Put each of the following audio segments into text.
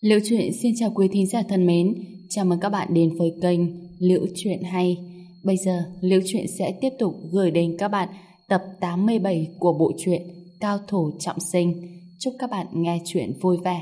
Liễu Chuyện xin chào quý thính giả thân mến, chào mừng các bạn đến với kênh Liễu Chuyện Hay. Bây giờ, Liễu Chuyện sẽ tiếp tục gửi đến các bạn tập 87 của bộ truyện Cao Thủ Trọng Sinh. Chúc các bạn nghe chuyện vui vẻ.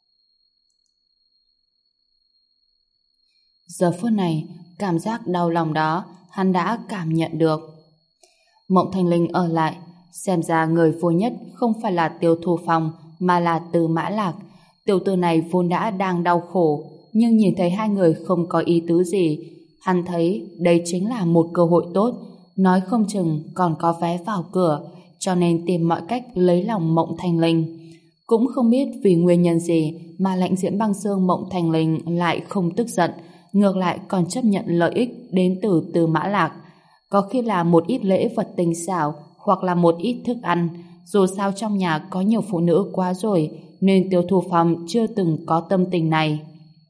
Giờ phút này, cảm giác đau lòng đó hắn đã cảm nhận được. Mộng Thanh Linh ở lại, xem ra người vô nhất không phải là Tiêu Thu Phong mà là Từ Mã Lạc. Tiểu tử này vốn đã đang đau khổ, nhưng nhìn thấy hai người không có ý tứ gì, hắn thấy đây chính là một cơ hội tốt, nói không chừng còn có vé vào cửa, cho nên tìm mọi cách lấy lòng Mộng Thanh Linh. Cũng không biết vì nguyên nhân gì mà Lãnh Diễm Băng Xương Mộng Thanh Linh lại không tức giận, ngược lại còn chấp nhận lợi ích đến từ Từ Mã Lạc. Có khi là một ít lễ vật tinh xảo, hoặc là một ít thức ăn, dù sao trong nhà có nhiều phụ nữ quá rồi, nên Tiêu Thu Phong chưa từng có tâm tình này.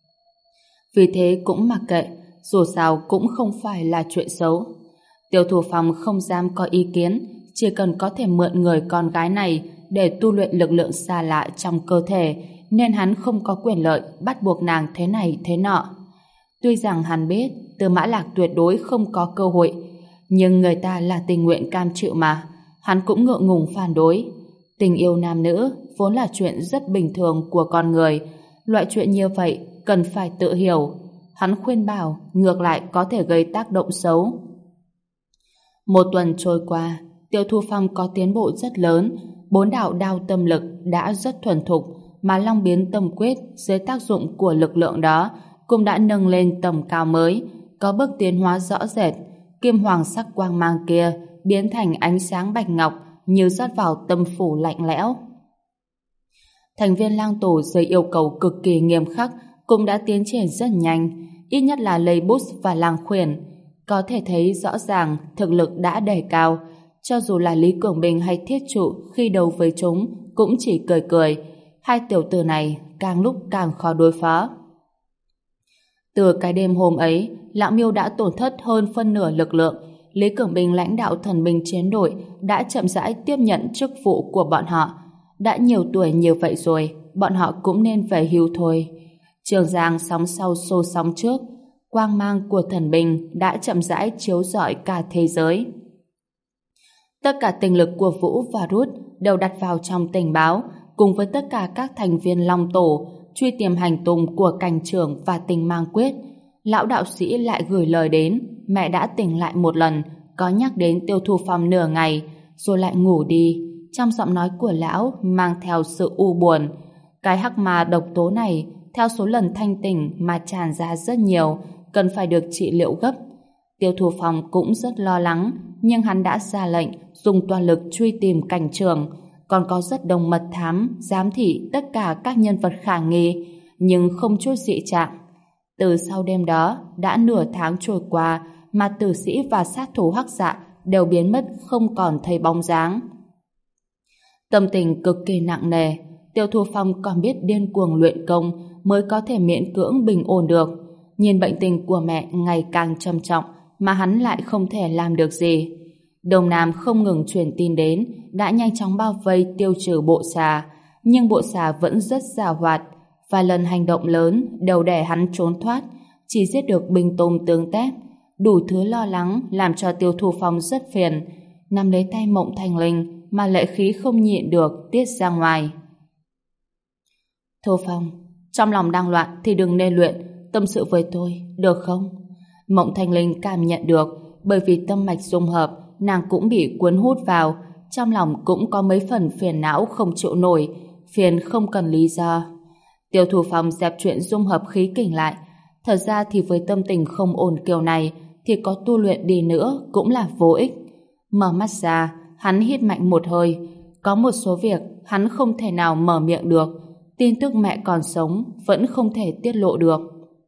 Vì thế cũng mặc kệ, dù sao cũng không phải là chuyện xấu. Tiêu Thu Phong không dám có ý kiến, chỉ cần có thể mượn người con gái này để tu luyện lực lượng xa lạ trong cơ thể, nên hắn không có quyền lợi bắt buộc nàng thế này thế nọ. Tuy rằng hắn biết Từ Mã Lạc tuyệt đối không có cơ hội, nhưng người ta là tình nguyện cam chịu mà, hắn cũng ngượng ngùng phản đối. Tình yêu nam nữ vốn là chuyện rất bình thường của con người, loại chuyện như vậy cần phải tự hiểu. Hắn khuyên bảo ngược lại có thể gây tác động xấu. Một tuần trôi qua, Tiêu Thu Phong có tiến bộ rất lớn, 4 đạo đao tâm lực đã rất thuần thục, mà Long Biến Tâm Quyết dưới tác dụng của lực lượng đó cũng đã nâng lên tầm cao mới, có bước tiến hóa rõ rệt. Kim hoàng sắc quang mang kia biến thành ánh sáng bạch ngọc, như rót vào tâm phủ lạnh lẽo. Thành viên lang tổ dưới yêu cầu cực kỳ nghiêm khắc cũng đã tiến triển rất nhanh, ít nhất là Lê Bút và Lang Khuyển. Có thể thấy rõ ràng thực lực đã đề cao, cho dù là Lý Cường Bình hay Thiết Trụ khi đấu với chúng cũng chỉ cười cười. Hai tiểu tử này càng lúc càng khó đối phó. Từ cái đêm hôm ấy, Lão Miêu đã tổn thất hơn phân nửa lực lượng. Lý Cường Bình lãnh đạo thần binh chiến đội đã chậm rãi tiếp nhận chức vụ của bọn họ. Đã nhiều tuổi như vậy rồi, bọn họ cũng nên về hưu thôi. Trường Giang sóng sau xô sóng trước, quang mang của thần binh đã chậm rãi chiếu rọi cả thế giới. Tất cả tình lực của Vũ và Rút đều đặt vào trong tình báo, cùng với tất cả các thành viên Long Tổ truy tìm hành tung của Cảnh Trưởng và Tình Mang Quyết. Lão đạo sĩ lại gửi lời đến, mẹ đã tỉnh lại một lần, có nhắc đến Tiêu Thu Phong nửa ngày, rồi lại ngủ đi. Trong giọng nói của lão mang theo sự u buồn. Cái hắc ma độc tố này, theo số lần thanh tỉnh mà tràn ra rất nhiều, cần phải được trị liệu gấp. Tiêu Thu Phong cũng rất lo lắng, nhưng hắn đã ra lệnh dùng toàn lực truy tìm Cảnh Trưởng, còn có rất đông mật thám, giám thị tất cả các nhân vật khả nghi, nhưng không chút dị trạng. Từ sau đêm đó, đã nửa tháng trôi qua mà tử sĩ và sát thủ hắc dạ đều biến mất không còn thấy bóng dáng. Tâm tình cực kỳ nặng nề, Tiêu Thu Phong còn biết điên cuồng luyện công mới có thể miễn cưỡng bình ổn được. Nhìn bệnh tình của mẹ ngày càng trầm trọng mà hắn lại không thể làm được gì. Đông Nam không ngừng truyền tin đến, đã nhanh chóng bao vây tiêu trừ bộ xà, nhưng bộ xà vẫn rất giàu hoạt. Vài lần hành động lớn đều để hắn trốn thoát, chỉ giết được binh tôm tướng tép. Đủ thứ lo lắng làm cho Tiêu Thu Phong rất phiền, nắm lấy tay Mộng Thanh Linh mà lệ khí không nhịn được tiết ra ngoài. Thu Phong, trong lòng đang loạn thì đừng nên luyện, tâm sự với tôi, được không? Mộng Thanh Linh cảm nhận được, bởi vì tâm mạch dung hợp, nàng cũng bị cuốn hút vào, trong lòng cũng có mấy phần phiền não không chịu nổi, phiền không cần lý do. Tiêu Thu Phong dẹp chuyện dung hợp khí kình lại. Thật ra thì với tâm tình không ổn kiểu này thì có tu luyện đi nữa cũng là vô ích. Mở mắt ra, hắn hít mạnh một hơi. Có một số việc hắn không thể nào mở miệng được. Tin tức mẹ còn sống vẫn không thể tiết lộ được.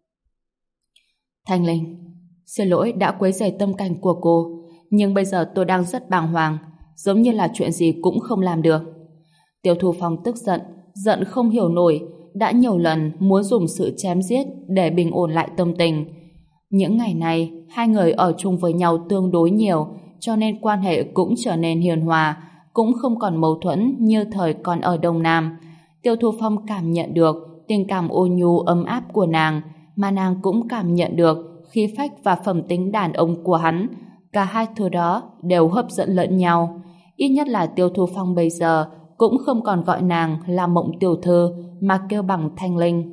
Thanh Linh, xin lỗi đã quấy rầy tâm cảnh của cô, nhưng bây giờ tôi đang rất bàng hoàng, giống như là chuyện gì cũng không làm được. Tiêu Thu Phong tức giận, giận không hiểu nổi, đã nhiều lần muốn dùng sự chém giết để bình ổn lại tâm tình. Những ngày này, hai người ở chung với nhau tương đối nhiều, cho nên quan hệ cũng trở nên hiền hòa, cũng không còn mâu thuẫn như thời còn ở Đông Nam. Tiêu Thu Phong cảm nhận được tình cảm ôn nhu ấm áp của nàng, mà nàng cũng cảm nhận được khí phách và phẩm tính đàn ông của hắn. Cả hai thứ đó đều hấp dẫn lẫn nhau. Ít nhất là Tiêu Thu Phong bây giờ cũng không còn gọi nàng là Mộng tiểu thư mà kêu bằng Thanh Linh.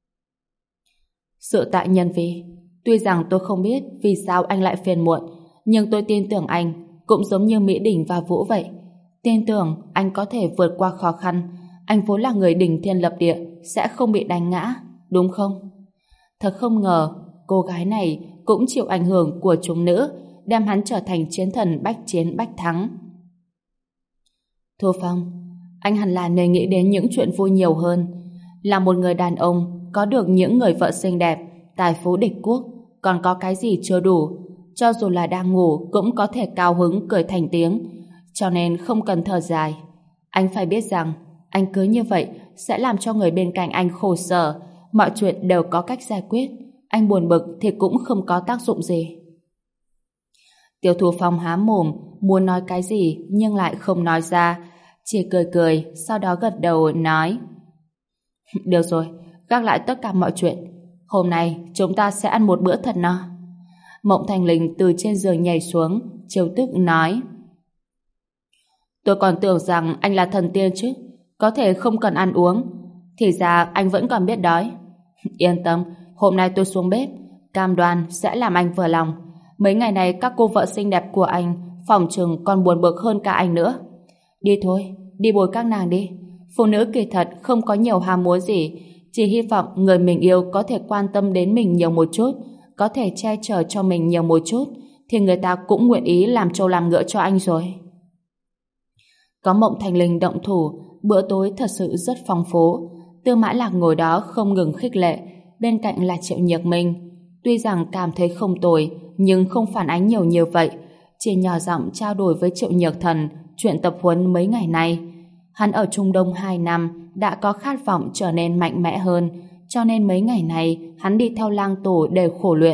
Sự tại nhân vi, tuy rằng tôi không biết vì sao anh lại phiền muộn, nhưng tôi tin tưởng anh cũng giống như Mỹ Đình và Vũ vậy. Tin tưởng anh có thể vượt qua khó khăn. Anh vốn là người đỉnh thiên lập địa, sẽ không bị đánh ngã, đúng không? Thật không ngờ cô gái này cũng chịu ảnh hưởng của chúng nữ, đem hắn trở thành chiến thần bách chiến bách thắng. Thu Phong, anh hẳn là nên nghĩ đến những chuyện vui nhiều hơn. Là một người đàn ông có được những người vợ xinh đẹp, tài phú địch quốc, còn có cái gì chưa đủ? Cho dù là đang ngủ cũng có thể cao hứng cười thành tiếng, cho nên không cần thở dài. Anh phải biết rằng anh cứ như vậy sẽ làm cho người bên cạnh anh khổ sở. Mọi chuyện đều có cách giải quyết. Anh buồn bực thì cũng không có tác dụng gì. Tiêu Thu Phong há mồm muốn nói cái gì nhưng lại không nói ra, chỉ cười cười, sau đó gật đầu nói: được rồi, gác lại tất cả mọi chuyện. Hôm nay chúng ta sẽ ăn một bữa thật no. Mộng Thanh Linh từ trên giường nhảy xuống, trêu tức nói: tôi còn tưởng rằng anh là thần tiên chứ, có thể không cần ăn uống. Thì ra anh vẫn còn biết đói. Yên tâm, hôm nay tôi xuống bếp, cam đoan sẽ làm anh vừa lòng. Mấy ngày này các cô vợ xinh đẹp của anh phỏng chừng còn buồn bực hơn cả anh nữa. Đi thôi, đi bồi các nàng đi. Phụ nữ kỳ thật không có nhiều ham muốn gì, chỉ hy vọng người mình yêu có thể quan tâm đến mình nhiều một chút, có thể che chở cho mình nhiều một chút, thì người ta cũng nguyện ý làm trâu làm ngựa cho anh rồi. Có Mộng Thanh Linh động thủ, bữa tối thật sự rất phong phú. Tư Mã Lạc ngồi đó không ngừng khích lệ, bên cạnh là Triệu Nhược Minh. Tuy rằng cảm thấy không tồi, nhưng không phản ánh nhiều như vậy, chỉ nhỏ giọng trao đổi với Triệu Nhược Thần chuyện tập huấn mấy ngày nay. Hắn ở Trung Đông 2 năm đã có khát vọng trở nên mạnh mẽ hơn, cho nên mấy ngày này hắn đi theo Lang Tổ để khổ luyện.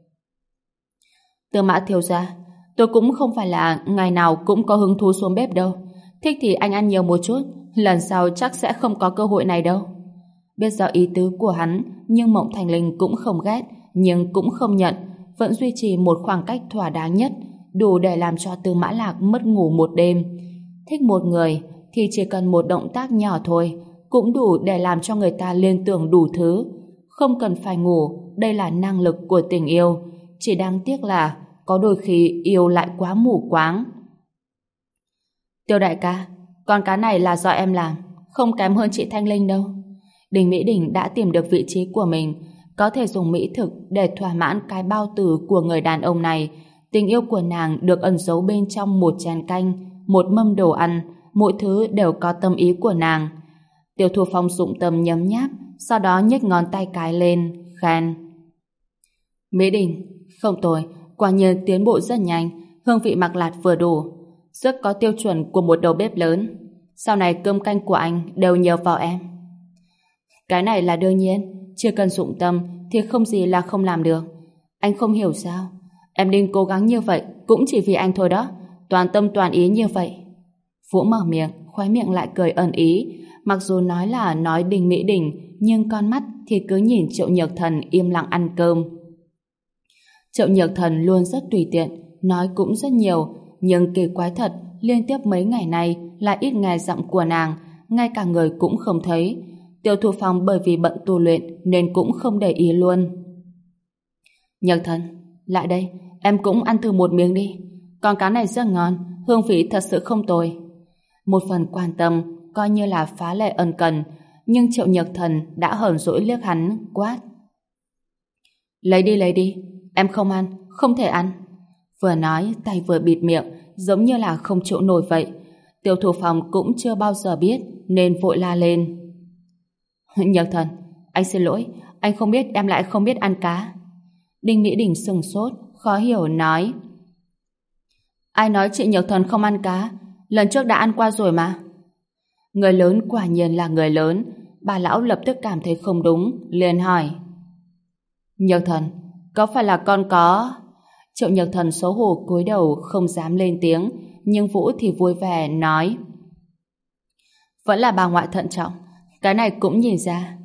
Tư Mã thiếu gia, tôi cũng không phải là ngày nào cũng có hứng thú xuống bếp đâu. Thích thì anh ăn nhiều một chút, lần sau chắc sẽ không có cơ hội này đâu. Biết rõ ý tứ của hắn, nhưng Mộng Thanh Linh cũng không ghét, nhưng cũng không nhận, vẫn duy trì một khoảng cách thỏa đáng nhất, đủ để làm cho Tư Mã Lạc mất ngủ một đêm. Thích một người thì chỉ cần một động tác nhỏ thôi, cũng đủ để làm cho người ta liên tưởng đủ thứ. Không cần phải ngủ, đây là năng lực của tình yêu. Chỉ đáng tiếc là có đôi khi yêu lại quá mù quáng. Tiêu đại ca, con cá này là do em làm, không kém hơn chị Thanh Linh đâu. Đình Mỹ Đình đã tìm được vị trí của mình, có thể dùng mỹ thực để thỏa mãn cái bao tử của người đàn ông này. Tình yêu của nàng được ẩn giấu bên trong một chén canh, một mâm đồ ăn, mỗi thứ đều có tâm ý của nàng. Tiêu Thu Phong dụng tâm nhấm nháp, sau đó nhếch ngón tay cái lên, khen: Mỹ Đình, không tồi, quả nhiên tiến bộ rất nhanh, hương vị Mạc Lạt vừa đủ, rất có tiêu chuẩn của một đầu bếp lớn. Sau này cơm canh của anh đều nhờ vào em. Cái này là đương nhiên, chưa cần dụng tâm thì không gì là không làm được. Anh không hiểu sao, em định cố gắng như vậy cũng chỉ vì anh thôi đó, toàn tâm toàn ý như vậy. Vũ mở miệng, khóe miệng lại cười ẩn ý, mặc dù nói là nói Đình Mỹ Đình, nhưng con mắt thì cứ nhìn Triệu Nhược Thần im lặng ăn cơm. Triệu Nhược Thần luôn rất tùy tiện, nói cũng rất nhiều, nhưng kỳ quái thật, liên tiếp mấy ngày nay lại ít nghe giọng của nàng, ngay cả người cũng không thấy. Tiêu Thu Phong bởi vì bận tu luyện nên cũng không để ý luôn. Nhược Thần, lại đây, em cũng ăn thử một miếng đi. Con cá này rất ngon, hương vị thật sự không tồi. Một phần quan tâm, coi như là phá lệ ân cần, nhưng Triệu Nhược Thần đã hờn dỗi liếc hắn, quát: lấy đi, em không ăn, không thể ăn. Vừa nói, tay vừa bịt miệng, giống như là không chịu nổi vậy. Tiêu Thủ Phong cũng chưa bao giờ biết, nên vội la lên: Nhược Thần, anh xin lỗi, anh không biết em lại không biết ăn cá. Đinh Mỹ Đình sừng sốt, khó hiểu nói: Ai nói chị Nhược Thần không ăn cá? Lần trước đã ăn qua rồi mà. Người lớn quả nhiên là người lớn. Bà lão lập tức cảm thấy không đúng, liền hỏi: Nhược Thần, có phải là con có... Triệu Nhược Thần xấu hổ cúi đầu không dám lên tiếng, nhưng Vũ thì vui vẻ nói: Vẫn là bà ngoại thận trọng, cái này cũng nhìn ra.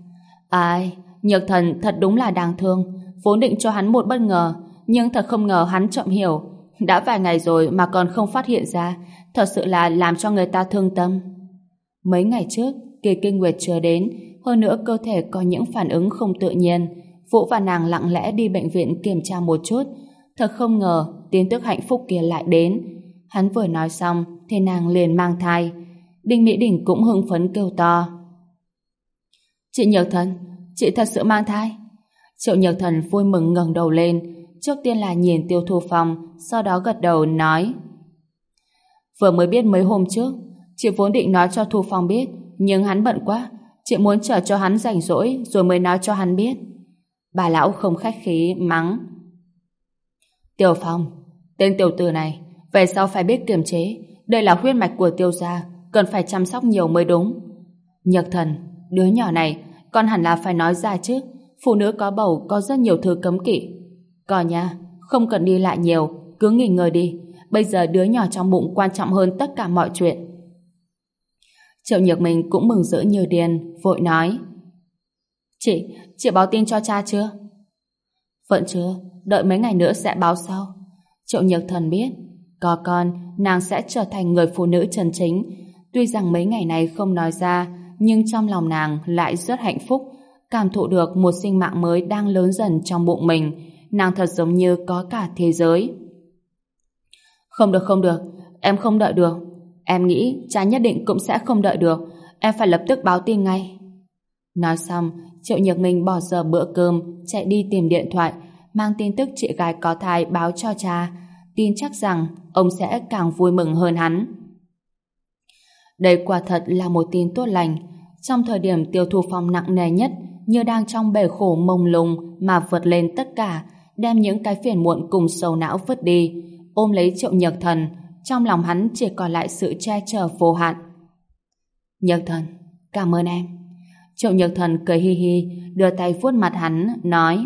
Ai, Nhược Thần thật đúng là đáng thương, vốn định cho hắn một bất ngờ, nhưng thật không ngờ hắn chậm hiểu. Đã vài ngày rồi mà còn không phát hiện ra, thật sự là làm cho người ta thương tâm. Mấy ngày trước, kỳ kinh nguyệt chưa đến, hơn nữa cơ thể có những phản ứng không tự nhiên. Vũ và nàng lặng lẽ đi bệnh viện kiểm tra một chút. Thật không ngờ, tin tức hạnh phúc kia lại đến. Hắn vừa nói xong, thì nàng liền mang thai. Đinh Mỹ Đình cũng hưng phấn kêu to. Chị Nhược Thần, chị thật sự mang thai. Triệu Nhược Thần vui mừng ngẩng đầu lên, trước tiên là nhìn Tiêu Thu Phong, sau đó gật đầu nói: Vừa mới biết mấy hôm trước, chị vốn định nói cho Thu Phong biết, nhưng hắn bận quá, chị muốn chờ cho hắn rảnh rỗi rồi mới nói cho hắn biết. Bà lão không khách khí mắng: Tiêu Phong, tên tiểu tử này, về sau phải biết kiềm chế, đây là huyết mạch của Tiêu gia, cần phải chăm sóc nhiều mới đúng. Nhược Thần, đứa nhỏ này, con hẳn là phải nói ra chứ, phụ nữ có bầu có rất nhiều thứ cấm kỵ. Còn nha, không cần đi lại nhiều, cứ nghỉ ngơi đi, bây giờ đứa nhỏ trong bụng quan trọng hơn tất cả mọi chuyện. Triệu Nhược Minh cũng mừng rỡ như điên, vội nói: Chị báo tin cho cha chưa? Vẫn chưa, đợi mấy ngày nữa sẽ báo sau. Triệu Nhược Thần biết, có con, nàng sẽ trở thành người phụ nữ chân chính. Tuy rằng mấy ngày này không nói ra, nhưng trong lòng nàng lại rất hạnh phúc, cảm thụ được một sinh mạng mới đang lớn dần trong bụng mình. Nàng thật giống như có cả thế giới. Không được, em không đợi được. Em nghĩ cha nhất định cũng sẽ không đợi được, em phải lập tức báo tin ngay. Nói xong, Triệu Nhược Minh bỏ giờ bữa cơm, chạy đi tìm điện thoại, mang tin tức chị gái có thai báo cho cha, tin chắc rằng ông sẽ càng vui mừng hơn hắn. Đây quả thật là một tin tốt lành. Trong thời điểm Tiêu Thu Phong nặng nề nhất, như đang trong bể khổ mông lung mà vượt lên tất cả, đem những cái phiền muộn cùng sầu não vứt đi, ôm lấy Triệu Nhược Thần, trong lòng hắn chỉ còn lại sự che chở vô hạn. Nhược Thần, cảm ơn em. Triệu Nhược Thần cười hi hi, đưa tay vuốt mặt hắn, nói: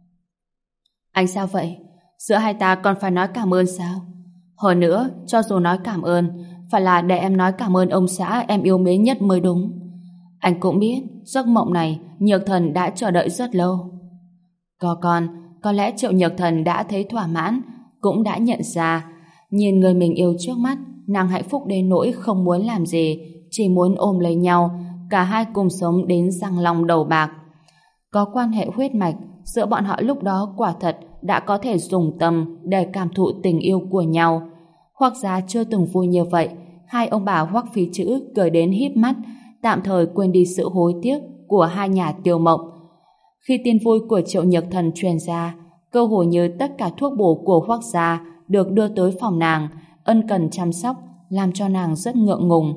Anh sao vậy? Giữa hai ta còn phải nói cảm ơn sao? Hơn nữa, cho dù nói cảm ơn, phải là để em nói cảm ơn ông xã em yêu mến nhất mới đúng. Anh cũng biết, giấc mộng này Nhược Thần đã chờ đợi rất lâu. Có lẽ Triệu Nhược Thần đã thấy thỏa mãn, cũng đã nhận ra, nhìn người mình yêu trước mắt, nàng hạnh phúc đến nỗi không muốn làm gì, chỉ muốn ôm lấy nhau, cả hai cùng sống đến răng long đầu bạc. Có quan hệ huyết mạch, giữa bọn họ lúc đó quả thật đã có thể dùng tâm để cảm thụ tình yêu của nhau. Hoắc gia chưa từng vui như vậy, hai ông bà Hoắc Phí Chữ cười đến híp mắt, tạm thời quên đi sự hối tiếc của hai nhà Tiêu Mộng. Khi tin vui của Triệu Nhược Thần truyền ra, cơ hồ như tất cả thuốc bổ của Hoắc gia được đưa tới phòng nàng, ân cần chăm sóc, làm cho nàng rất ngượng ngùng.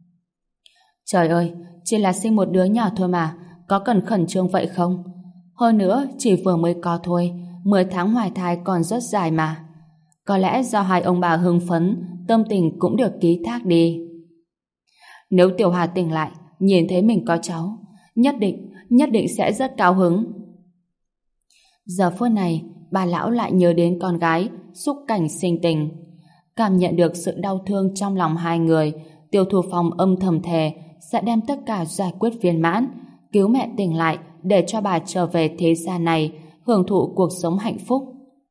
Trời ơi, chỉ là sinh một đứa nhỏ thôi mà, có cần khẩn trương vậy không? Hơn nữa, chỉ vừa mới có thôi, 10 tháng hoài thai còn rất dài mà. Có lẽ do hai ông bà hưng phấn, tâm tình cũng được ký thác đi. Nếu Tiểu Hà tỉnh lại, nhìn thấy mình có cháu, nhất định sẽ rất cao hứng. Giờ phút này, bà lão lại nhớ đến con gái, xúc cảnh sinh tình. Cảm nhận được sự đau thương trong lòng hai người, Tiêu Thu Phong âm thầm thề sẽ đem tất cả giải quyết viên mãn, cứu mẹ tỉnh lại để cho bà trở về thế gian này, hưởng thụ cuộc sống hạnh phúc.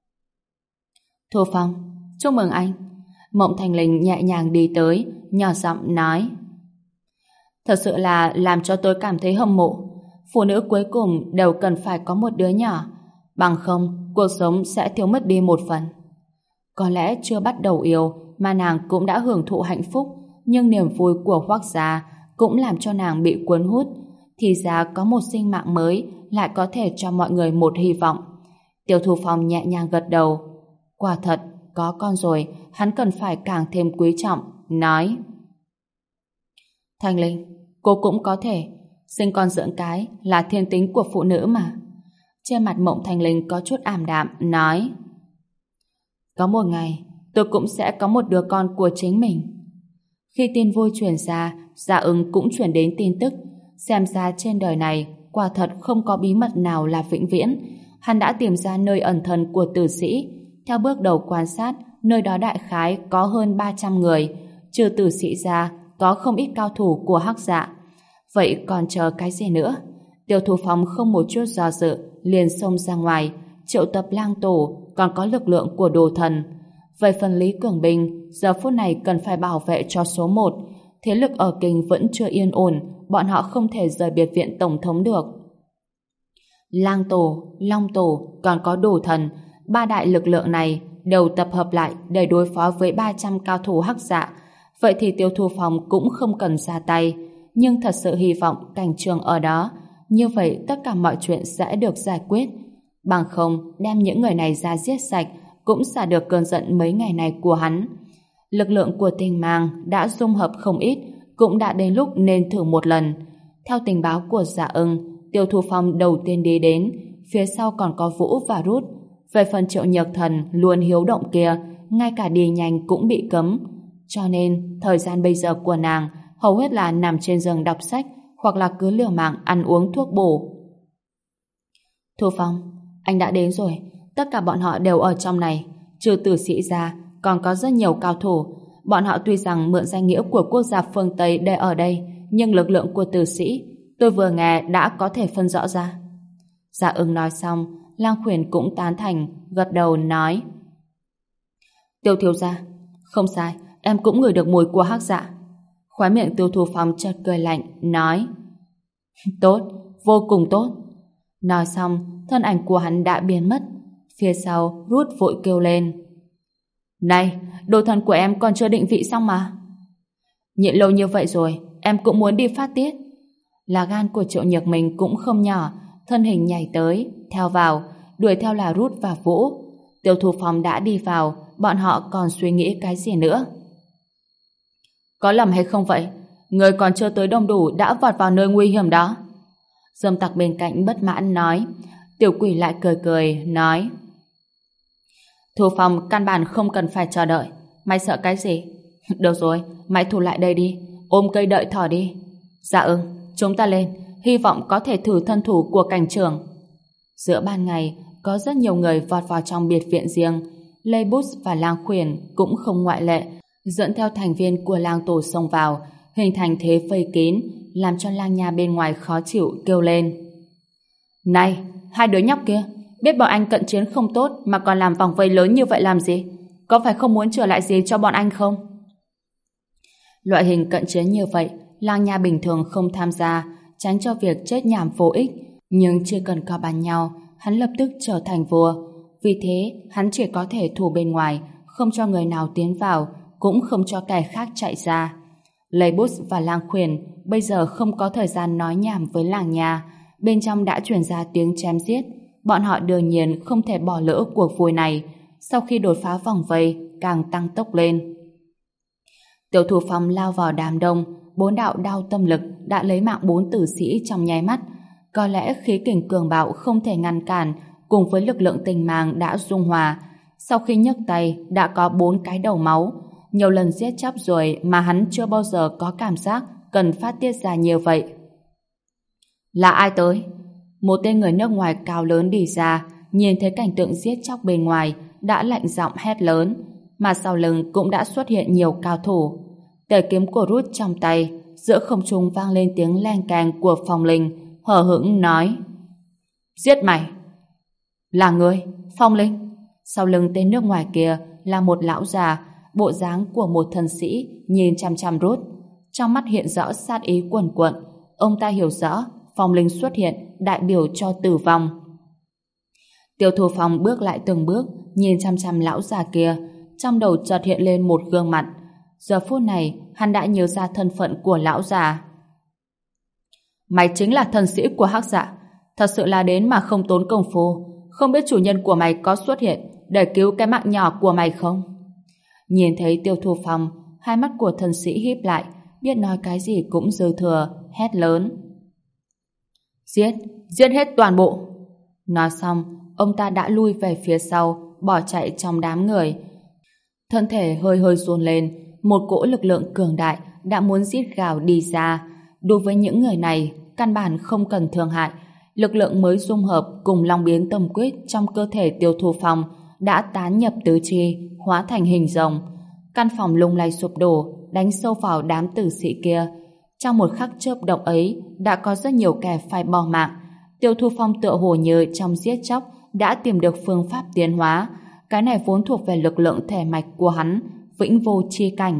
Thu Phong, chúc mừng anh. Mộng Thành Linh nhẹ nhàng đi tới, nhỏ giọng nói: Thật sự là làm cho tôi cảm thấy hâm mộ. Phụ nữ cuối cùng đều cần phải có một đứa nhỏ, bằng không cuộc sống sẽ thiếu mất đi một phần. Có lẽ chưa bắt đầu yêu mà nàng cũng đã hưởng thụ hạnh phúc, nhưng niềm vui của Hoắc gia cũng làm cho nàng bị cuốn hút. Thì ra có một sinh mạng mới lại có thể cho mọi người một hy vọng. Tiêu Thu Phong nhẹ nhàng gật đầu. Quả thật, có con rồi, hắn cần phải càng thêm quý trọng, nói: Thanh Linh, cô cũng có thể. Sinh con dưỡng cái là thiên tính của phụ nữ mà. Trên mặt Mộng Thanh Linh có chút ảm đạm, nói: Có một ngày, tôi cũng sẽ có một đứa con của chính mình. Khi tin vui truyền ra, Dạ Ưng cũng truyền đến tin tức. Xem ra trên đời này, quả thật không có bí mật nào là vĩnh viễn. Hắn đã tìm ra nơi ẩn thân của tử sĩ. Theo bước đầu quan sát, nơi đó đại khái có hơn 300 người. Trừ tử sĩ ra, có không ít cao thủ của Hắc Dạ. Vậy còn chờ cái gì nữa? Tiêu Thu Phong không một chút do dự, liền xông ra ngoài, triệu tập lang tổ, còn có lực lượng của đồ thần. Về phần Lý Cường Bình, giờ phút này cần phải bảo vệ cho số 1. Thế lực ở Kinh vẫn chưa yên ổn, bọn họ không thể rời biệt viện tổng thống được. Lang tổ, long tổ, còn có đồ thần, ba đại lực lượng này đều tập hợp lại để đối phó với 300 cao thủ hắc dạ. Vậy thì Tiêu Thu Phong cũng không cần ra tay, nhưng thật sự hy vọng cảnh trường ở đó, như vậy tất cả mọi chuyện sẽ được giải quyết. Bằng không, đem những người này ra giết sạch cũng xả được cơn giận mấy ngày này của hắn. Lực lượng của Tinh Mang đã dung hợp không ít, cũng đã đến lúc nên thử một lần. Theo tình báo của Dạ Ưng, Tiêu Thu Phong đầu tiên đi đến, phía sau còn có Vũ và Rút. Về phần Triệu Nhược Thần luôn hiếu động kia, ngay cả đi nhanh cũng bị cấm. Cho nên, thời gian bây giờ của nàng hầu hết là nằm trên giường đọc sách hoặc là cứ liều mạng ăn uống thuốc bổ. Thu Phong, anh đã đến rồi. Tất cả bọn họ đều ở trong này. Trừ tử sĩ ra, còn có rất nhiều cao thủ. Bọn họ tuy rằng mượn danh nghĩa của quốc gia phương Tây để ở đây, nhưng lực lượng của tử sĩ tôi vừa nghe đã có thể phân rõ ra. Dạ Ưng nói xong, Lang Khuyển cũng tán thành, gật đầu nói: Tiêu thiếu gia, không sai, em cũng ngửi được mùi của hắc dạ. Khóe miệng Tiêu Thu Phong chợt cười lạnh, nói: Tốt, vô cùng tốt. Nói xong, thân ảnh của hắn đã biến mất. Phía sau, Rút vội kêu lên: Này, đồ thần của em còn chưa định vị xong mà. Nhịn lâu như vậy rồi, em cũng muốn đi phát tiết. Là gan của Triệu Nhược mình cũng không nhỏ, thân hình nhảy tới, theo vào, đuổi theo là Rút và Vũ. Tiêu Thu Phong đã đi vào, bọn họ còn suy nghĩ cái gì nữa? Có lầm hay không vậy? Người còn chưa tới đông đủ đã vọt vào nơi nguy hiểm đó. Dâm tặc bên cạnh bất mãn nói. Tiểu quỷ lại cười cười, nói: Thu Phong căn bản không cần phải chờ đợi. Mày sợ cái gì? Được rồi, mày thu lại đây đi, ôm cây đợi thỏ đi. Dạ ưng, chúng ta lên, hy vọng có thể thử thân thủ của cảnh trưởng. Giữa ban ngày, có rất nhiều người vọt vào trong biệt viện riêng. Lê Bút và Lang Khuyển cũng không ngoại lệ, dẫn theo thành viên của lang tổ xông vào, hình thành thế vây kín, làm cho lang nha bên ngoài khó chịu kêu lên: Này, hai đứa nhóc kia, biết bọn anh cận chiến không tốt mà còn làm vòng vây lớn như vậy làm gì? Có phải không muốn trở lại gì cho bọn anh không? Loại hình cận chiến như vậy, lang nha bình thường không tham gia, tránh cho việc chết nhảm vô ích. Nhưng chưa cần có bàn nhau, hắn lập tức trở thành vua. Vì thế, hắn chỉ có thể thủ bên ngoài, không cho người nào tiến vào, cũng không cho kẻ khác chạy ra. Lê Bút và Lang Khuyển bây giờ không có thời gian nói nhảm với làng nhà. Bên trong đã truyền ra tiếng chém giết. Bọn họ đương nhiên không thể bỏ lỡ cuộc vui này. Sau khi đột phá vòng vây, càng tăng tốc lên. Tiểu Thủ Phong lao vào đám đông, 4 đạo đao tâm lực đã lấy mạng 4 tử sĩ trong nháy mắt. Có lẽ khí kình cường bạo không thể ngăn cản, cùng với lực lượng tình mang đã dung hòa. Sau khi nhấc tay, đã có 4 cái đầu máu. Nhiều lần giết chóc rồi mà hắn chưa bao giờ có cảm giác cần phát tiết ra như vậy. Là ai tới? Một tên người nước ngoài cao lớn đi ra, nhìn thấy cảnh tượng giết chóc bên ngoài, đã lạnh giọng hét lớn, mà sau lưng cũng đã xuất hiện nhiều cao thủ. Tề kiếm của Rút trong tay, giữa không trung vang lên tiếng leng keng của Phong Linh, hờ hững nói: Giết mày! Là ngươi, Phong Linh. Sau lưng tên nước ngoài kia là một lão già, bộ dáng của một thần sĩ, nhìn chăm chăm Rút, trong mắt hiện rõ sát ý quần quận. Ông ta hiểu rõ Phong Linh xuất hiện đại biểu cho tử vong. Tiêu Thủ Phong bước lại từng bước, nhìn chăm chăm lão già kia, trong đầu chợt hiện lên một gương mặt. Giờ phút này hắn đã nhớ ra thân phận của lão già. Mày chính là thần sĩ của hắc dạ, thật sự là đến mà không tốn công phu. Không biết chủ nhân của mày có xuất hiện để cứu cái mạng nhỏ của mày không? Nhìn thấy Tiêu Thủ Phong, hai mắt của thần sĩ híp lại, biết nói cái gì cũng dư thừa, hét lớn: Giết, giết hết toàn bộ! Nói xong, ông ta đã lui về phía sau, bỏ chạy trong đám người. Thân thể hơi hơi run lên, một cỗ lực lượng cường đại đã muốn rít gào đi ra. Đối với những người này, căn bản không cần thương hại. Lực lượng mới dung hợp cùng long biến tâm quyết trong cơ thể Tiêu Thủ Phong đã tán nhập tứ chi, hóa thành hình rồng. Căn phòng lung lay sụp đổ, đánh sâu vào đám tử sĩ kia. Trong một khắc chớp động ấy, đã có rất nhiều kẻ phải bỏ mạng. Tiêu Thu Phong tựa hồ như trong giết chóc đã tìm được phương pháp tiến hóa. Cái này vốn thuộc về lực lượng thể mạch của hắn, vĩnh vô chi cảnh.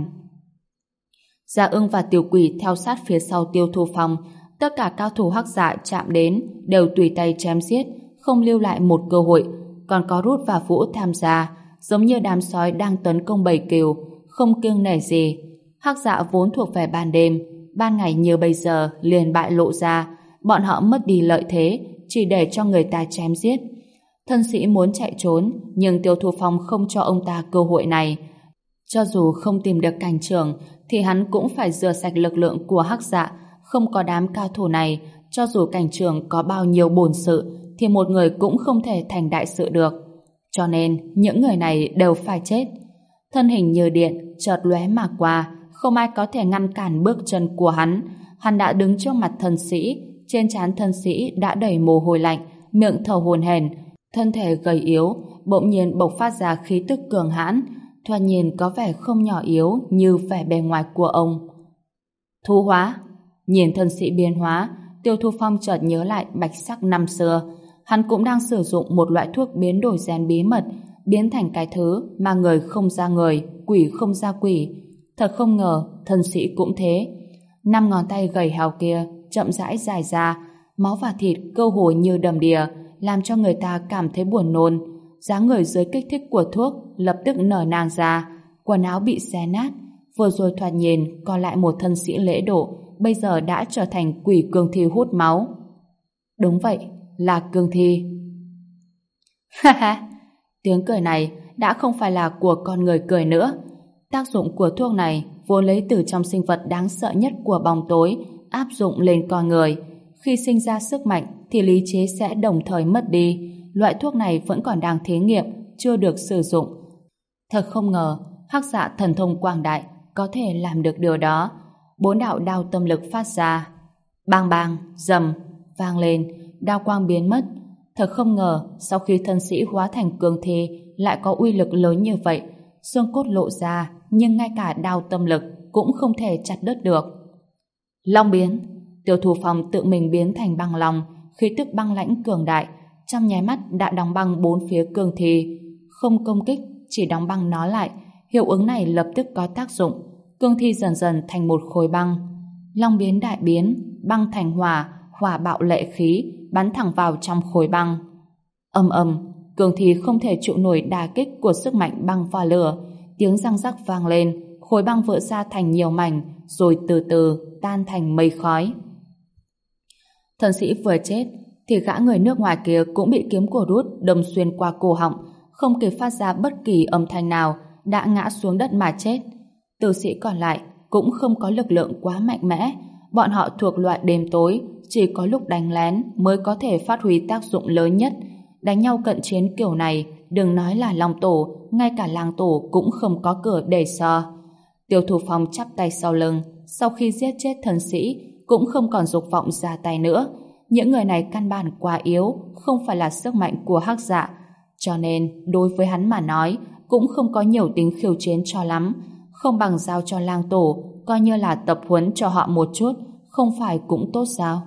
Gia Ưng và Tiểu Quỷ theo sát phía sau Tiêu Thu Phong. Tất cả cao thủ Hắc Dạ chạm đến đều tùy tay chém giết, không lưu lại một cơ hội. Còn có Rút và Vũ tham gia, giống như đám sói đang tấn công bầy cừu, không kiêng nể gì. Hắc Dạ vốn thuộc về ban đêm, ban ngày như bây giờ liền bại lộ ra, bọn họ mất đi lợi thế, chỉ để cho người ta chém giết. Thân sĩ muốn chạy trốn, nhưng Tiêu Thu Phong không cho ông ta cơ hội này. Cho dù không tìm được cảnh trưởng, thì hắn cũng phải rửa sạch lực lượng của Hắc Dạ. Không có đám cao thủ này, cho dù cảnh trưởng có bao nhiêu bổn sự, thì một người cũng không thể thành đại sự được. Cho nên, những người này đều phải chết. Thân hình như điện, chợt lóe mà qua, không ai có thể ngăn cản bước chân của hắn. Hắn đã đứng trước mặt thân sĩ, trên trán thân sĩ đã đầy mồ hôi lạnh, miệng thở hổn hển, thân thể gầy yếu, bỗng nhiên bộc phát ra khí tức cường hãn, thoạt nhìn có vẻ không nhỏ yếu như vẻ bề ngoài của ông. Thú hóa. Nhìn thân sĩ biến hóa, Tiêu Thu Phong chợt nhớ lại bạch sắc năm xưa. Hắn cũng đang sử dụng một loại thuốc biến đổi gen bí mật, biến thành cái thứ mà người không ra người, quỷ không ra quỷ. Thật không ngờ, thân sĩ cũng thế. 5 ngón tay gầy hào kia chậm rãi dài ra, máu và thịt cơ hồ như đầm đìa, làm cho người ta cảm thấy buồn nôn. Dáng người dưới kích thích của thuốc lập tức nở nang ra, quần áo bị xé nát. Vừa rồi thoạt nhìn còn lại một thân sĩ lễ độ, bây giờ đã trở thành quỷ cương thi hút máu. Đúng vậy, là cương thi. Ha ha, tiếng cười này đã không phải là của con người cười nữa. Tác dụng của thuốc này vốn lấy từ trong sinh vật đáng sợ nhất của bóng tối, áp dụng lên con người. Khi sinh ra sức mạnh thì lý trí sẽ đồng thời mất đi. Loại thuốc này vẫn còn đang thí nghiệm, chưa được sử dụng. Thật không ngờ, Hắc Dạ thần thông quảng đại có thể làm được điều đó. 4 đạo đao tâm lực phát ra. Bang bang, rầm, vang lên, đao quang biến mất. Thật không ngờ, sau khi thân sĩ hóa thành cương thi lại có uy lực lớn như vậy. Xương cốt lộ ra, nhưng ngay cả đao tâm lực cũng không thể chặt đứt được. Long biến. Tiêu Thu Phong tự mình biến thành băng long, khí tức băng lãnh cường đại, trong nháy mắt đã đóng băng 4 phía cương thi. Không công kích, chỉ đóng băng nó lại. Hiệu ứng này lập tức có tác dụng. Cương thi dần dần thành một khối băng. Long biến đại biến, băng thành hỏa, hỏa bạo lệ khí, bắn thẳng vào trong khối băng. Ầm ầm, cương thi không thể chịu nổi đả kích của sức mạnh băng và lửa. Tiếng răng rắc vang lên, khối băng vỡ ra thành nhiều mảnh, rồi từ từ tan thành mây khói. Thần sĩ vừa chết, thì gã người nước ngoài kia cũng bị kiếm của Rút đâm xuyên qua cổ họng, không kịp phát ra bất kỳ âm thanh nào, đã ngã xuống đất mà chết. Tử sĩ còn lại cũng không có lực lượng quá mạnh mẽ, bọn họ thuộc loại đêm tối, chỉ có lúc đánh lén mới có thể phát huy tác dụng lớn nhất. Đánh nhau cận chiến kiểu này, đừng nói là Long Tổ, ngay cả Lang Tổ cũng không có cửa để so. Tiêu Thu Phong chắp tay sau lưng, sau khi giết chết thần sĩ, cũng không còn dục vọng ra tay nữa. Những người này căn bản quá yếu, không phải là sức mạnh của Hắc Dạ, cho nên đối với hắn mà nói cũng không có nhiều tính khiêu chiến cho lắm. Không bằng giao cho Lang Tổ, coi như là tập huấn cho họ một chút, không phải cũng tốt sao?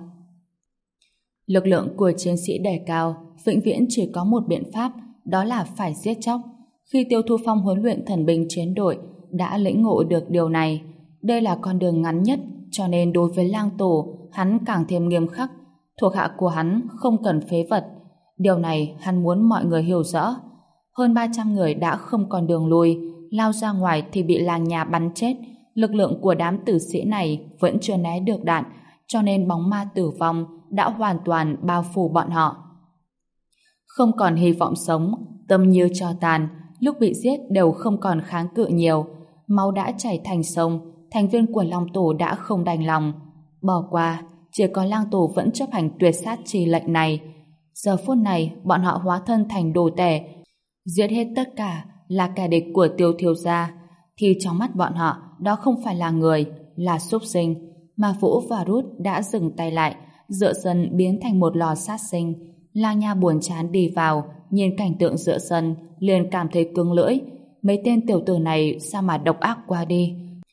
Lực lượng của chiến sĩ đề cao, vĩnh viễn chỉ có một biện pháp, đó là phải giết chóc. Khi Tiêu Thu Phong huấn luyện thần binh chiến đội, đã lĩnh ngộ được điều này. Đây là con đường ngắn nhất, cho nên đối với Lang Tổ, hắn càng thêm nghiêm khắc. Thuộc hạ của hắn không cần phế vật. Điều này hắn muốn mọi người hiểu rõ. Hơn 300 người đã không còn đường lui, lao ra ngoài thì bị làng nhà bắn chết. Lực lượng của đám tử sĩ này vẫn chưa né được đạn, cho nên bóng ma tử vong đã hoàn toàn bao phủ bọn họ. Không còn hy vọng sống, tâm như tro tàn, lúc bị giết đều không còn kháng cự nhiều. Máu đã chảy thành sông, thành viên của Long Tổ đã không đành lòng. Bỏ qua, chỉ có Lang Tổ vẫn chấp hành tuyệt sát chỉ lệnh này. Giờ phút này, bọn họ hóa thân thành đồ tể, giết hết tất cả là kẻ địch của Tiêu thiếu gia, thì trong mắt bọn họ, đó không phải là người, là súc sinh. Mà Vũ và Rút đã dừng tay lại, dựa sân biến thành một lò sát sinh. Lang Nha buồn chán đi vào, nhìn cảnh tượng dựa sân, liền cảm thấy cứng lưỡi. Mấy tên tiểu tử này sao mà độc ác quá đi.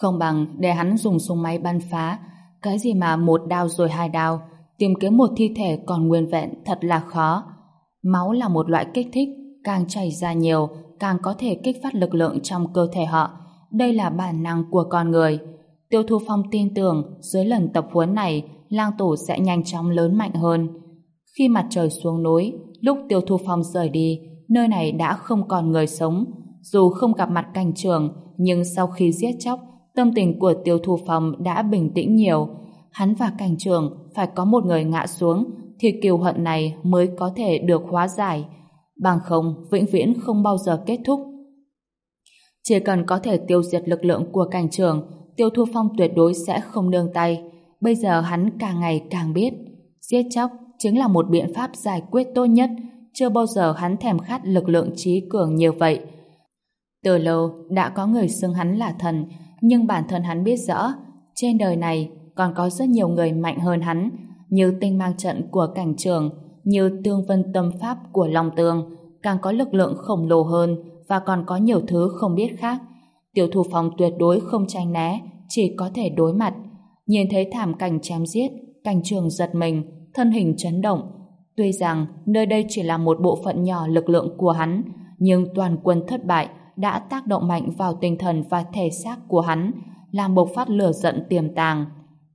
Không bằng để hắn dùng súng máy bắn phá. Cái gì mà một đao rồi hai đao, tìm kiếm một thi thể còn nguyên vẹn thật là khó. Máu là một loại kích thích, càng chảy ra nhiều, càng có thể kích phát lực lượng trong cơ thể họ. Đây là bản năng của con người. Tiêu Thu Phong tin tưởng dưới lần tập huấn này, lang tổ sẽ nhanh chóng lớn mạnh hơn. Khi mặt trời xuống núi, lúc Tiêu Thu Phong rời đi, nơi này đã không còn người sống. Dù không gặp mặt cảnh trưởng, nhưng sau khi giết chóc, tâm tình của Tiêu Thu Phong đã bình tĩnh nhiều. Hắn và cảnh trưởng phải có một người ngã xuống, thì cừu hận này mới có thể được hóa giải. Bằng không, vĩnh viễn không bao giờ kết thúc. Chỉ cần có thể tiêu diệt lực lượng của cảnh trưởng, Tiêu Thu Phong tuyệt đối sẽ không nương tay. Bây giờ hắn càng ngày càng biết, giết chóc chính là một biện pháp giải quyết tốt nhất. Chưa bao giờ hắn thèm khát lực lượng trí cường như vậy. Từ lâu đã có người xưng hắn là thần, nhưng bản thân hắn biết rõ, trên đời này còn có rất nhiều người mạnh hơn hắn, như tinh mang trận của cảnh trưởng, như tương vân tâm pháp của Long Tường, càng có lực lượng khổng lồ hơn và còn có nhiều thứ không biết khác. Tiêu Thu Phong tuyệt đối không tránh né, chỉ có thể đối mặt. Nhìn thấy thảm cảnh chém giết, cảnh trưởng giật mình, thân hình chấn động. Tuy rằng nơi đây chỉ là một bộ phận nhỏ lực lượng của hắn, nhưng toàn quân thất bại đã tác động mạnh vào tinh thần và thể xác của hắn, làm bộc phát lửa giận tiềm tàng.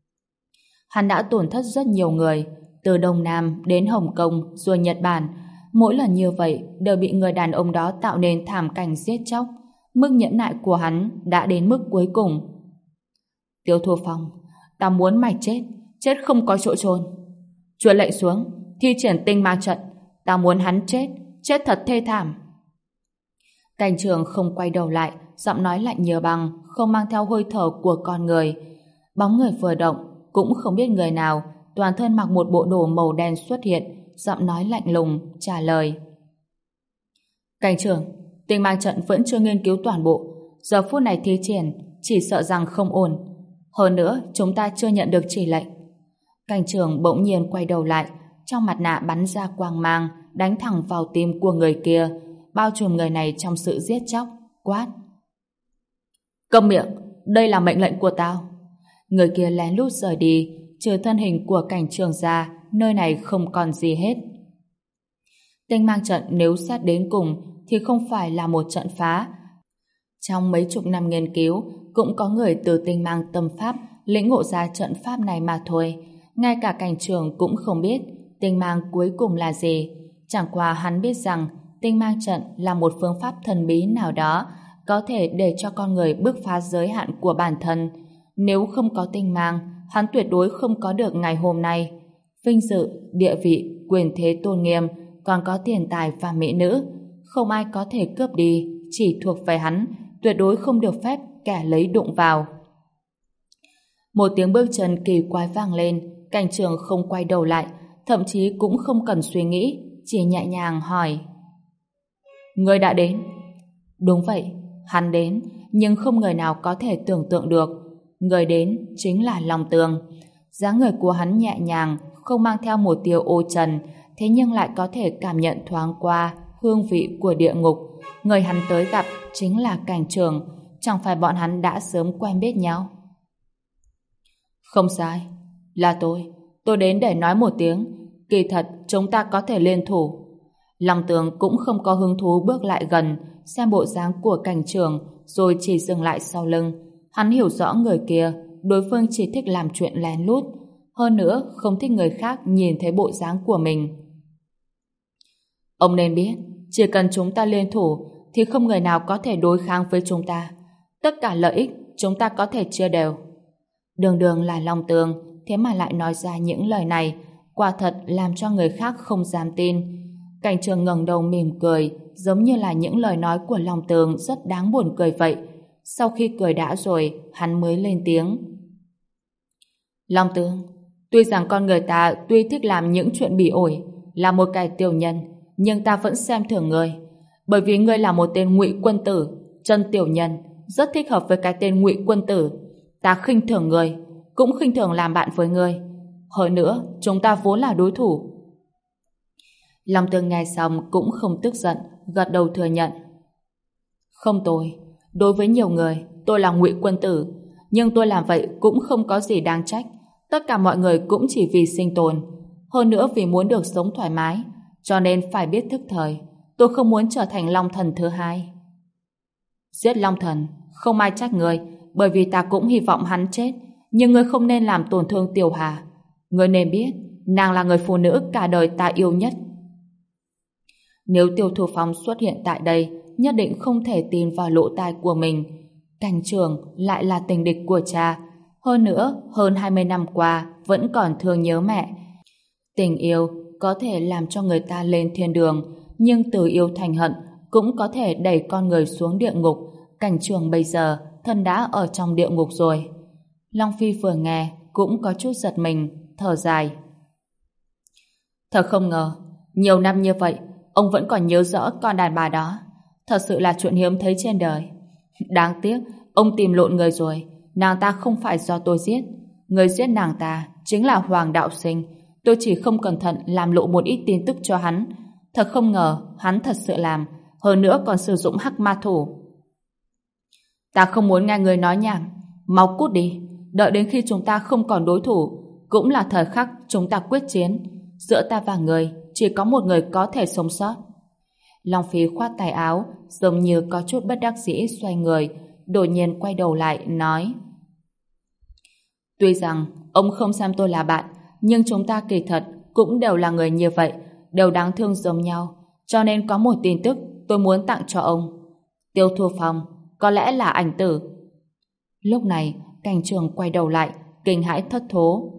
Hắn đã tổn thất rất nhiều người, từ Đông Nam đến Hồng Kông rồi Nhật Bản. Mỗi lần như vậy đều bị người đàn ông đó tạo nên thảm cảnh giết chóc. Mức nhẫn nại của hắn đã đến mức cuối cùng. Tiêu Thu Phong, ta muốn mày chết, chết không có chỗ chôn. Chúa lệnh xuống, thi triển tinh ma trận, ta muốn hắn chết, chết thật thê thảm. Cảnh trường không quay đầu lại, giọng nói lạnh như băng, không mang theo hơi thở của con người. Bóng người vừa động, cũng không biết người nào, toàn thân mặc một bộ đồ màu đen xuất hiện, giọng nói lạnh lùng, trả lời. Cảnh trưởng, tinh mang trận vẫn chưa nghiên cứu toàn bộ. Giờ phút này thi triển, chỉ sợ rằng không ổn. Hơn nữa, chúng ta chưa nhận được chỉ lệnh. Cảnh trưởng bỗng nhiên quay đầu lại, trong mặt nạ bắn ra quang mang, đánh thẳng vào tim của người kia, bao trùm người này trong sự giết chóc, quát. Câm miệng, đây là mệnh lệnh của tao. Người kia lén lút rời đi, trừ thân hình của cảnh trưởng ra, nơi này không còn gì hết. Tinh mang trận nếu xét đến cùng thì không phải là một trận phá. Trong mấy chục năm nghiên cứu, cũng có người từ tinh mang tâm pháp lĩnh ngộ ra trận pháp này mà thôi. Ngay cả cảnh trưởng cũng không biết tinh mang cuối cùng là gì. Chẳng qua hắn biết rằng tinh mang trận là một phương pháp thần bí nào đó có thể để cho con người bước phá giới hạn của bản thân. Nếu không có tinh mang, hắn tuyệt đối không có được ngày hôm nay. Vinh dự, địa vị, quyền thế tôn nghiêm, còn có tiền tài và mỹ nữ, không ai có thể cướp đi, chỉ thuộc về hắn, tuyệt đối không được phép kẻ lấy đụng vào. Một tiếng bước chân kỳ quái vang lên, cảnh trường không quay đầu lại, thậm chí cũng không cần suy nghĩ, chỉ nhẹ nhàng hỏi. Người đã đến. Đúng vậy, hắn đến, nhưng không người nào có thể tưởng tượng được. Người đến chính là Long Tường. Dáng người của hắn nhẹ nhàng, không mang theo một tia ô trần, thế nhưng lại có thể cảm nhận thoáng qua hương vị của địa ngục. Người hắn tới gặp chính là cảnh trường, chẳng phải bọn hắn đã sớm quen biết nhau. Không sai, là tôi đến để nói một tiếng, kỳ thật chúng ta có thể liên thủ. Long Tường cũng không có hứng thú bước lại gần, xem bộ dáng của cảnh trường, rồi chỉ dừng lại sau lưng. Hắn hiểu rõ người kia, đối phương chỉ thích làm chuyện lén lút, hơn nữa không thích người khác nhìn thấy bộ dáng của mình. Ông nên biết, chỉ cần chúng ta liên thủ thì không người nào có thể đối kháng với chúng ta. Tất cả lợi ích chúng ta có thể chia đều. Đường đường là Long Tường, thế mà lại nói ra những lời này, quả thật làm cho người khác không dám tin. Cảnh trường ngẩng đầu mỉm cười, giống như là những lời nói của Long Tường rất đáng buồn cười vậy. Sau khi cười đã rồi, hắn mới lên tiếng. Long Tường, tuy rằng con người ta tuy thích làm những chuyện bỉ ổi, là một kẻ tiểu nhân, nhưng ta vẫn xem thường ngươi, bởi vì ngươi là một tên ngụy quân tử, chân tiểu nhân, rất thích hợp với cái tên ngụy quân tử. Ta khinh thường ngươi, cũng khinh thường làm bạn với ngươi. Hơn nữa, chúng ta vốn là đối thủ. Long Tường nghe xong cũng không tức giận, gật đầu thừa nhận. Không tôi, đối với nhiều người, tôi là ngụy quân tử, nhưng tôi làm vậy cũng không có gì đáng trách. Tất cả mọi người cũng chỉ vì sinh tồn. Hơn nữa vì muốn được sống thoải mái, cho nên phải biết thức thời. Tôi không muốn trở thành Long Thần thứ hai. Giết Long Thần, không ai trách người, bởi vì ta cũng hy vọng hắn chết. Nhưng ngươi không nên làm tổn thương Tiểu Hà. Ngươi nên biết, nàng là người phụ nữ cả đời ta yêu nhất. Nếu Tiêu Thu Phong xuất hiện tại đây, nhất định không thể tin vào lỗ tai của mình. Cảnh Trường lại là tình địch của cha. Hơn nữa, hơn 20 năm qua vẫn còn thương nhớ mẹ. Tình yêu có thể làm cho người ta lên thiên đường, nhưng từ yêu thành hận cũng có thể đẩy con người xuống địa ngục. Cảnh Trường bây giờ thân đã ở trong địa ngục rồi. Long Phi vừa nghe cũng có chút giật mình, thở dài. Thật không ngờ, nhiều năm như vậy, ông vẫn còn nhớ rõ con đàn bà đó. Thật sự là chuyện hiếm thấy trên đời. Đáng tiếc, ông tìm lộn người rồi. Nàng ta không phải do tôi giết. Người giết nàng ta chính là Hoàng Đạo Sinh. Tôi chỉ không cẩn thận làm lộ một ít tin tức cho hắn. Thật không ngờ, hắn thật sự làm. Hơn nữa còn sử dụng hắc ma thủ. Ta không muốn nghe người nói nhảm. Mau cút đi. Đợi đến khi chúng ta không còn đối thủ, cũng là thời khắc chúng ta quyết chiến. Giữa ta và người, chỉ có một người có thể sống sót. Long Phi khoát tay áo, giống như có chút bất đắc dĩ xoay người, đột nhiên quay đầu lại, nói: Tuy rằng ông không xem tôi là bạn, nhưng chúng ta kỳ thật cũng đều là người như vậy, đều đáng thương giống nhau, cho nên có một tin tức tôi muốn tặng cho ông. Tiêu Thu Phong, có lẽ là ảnh tử. Lúc này, Cảnh Trường quay đầu lại, kinh hãi thất thố.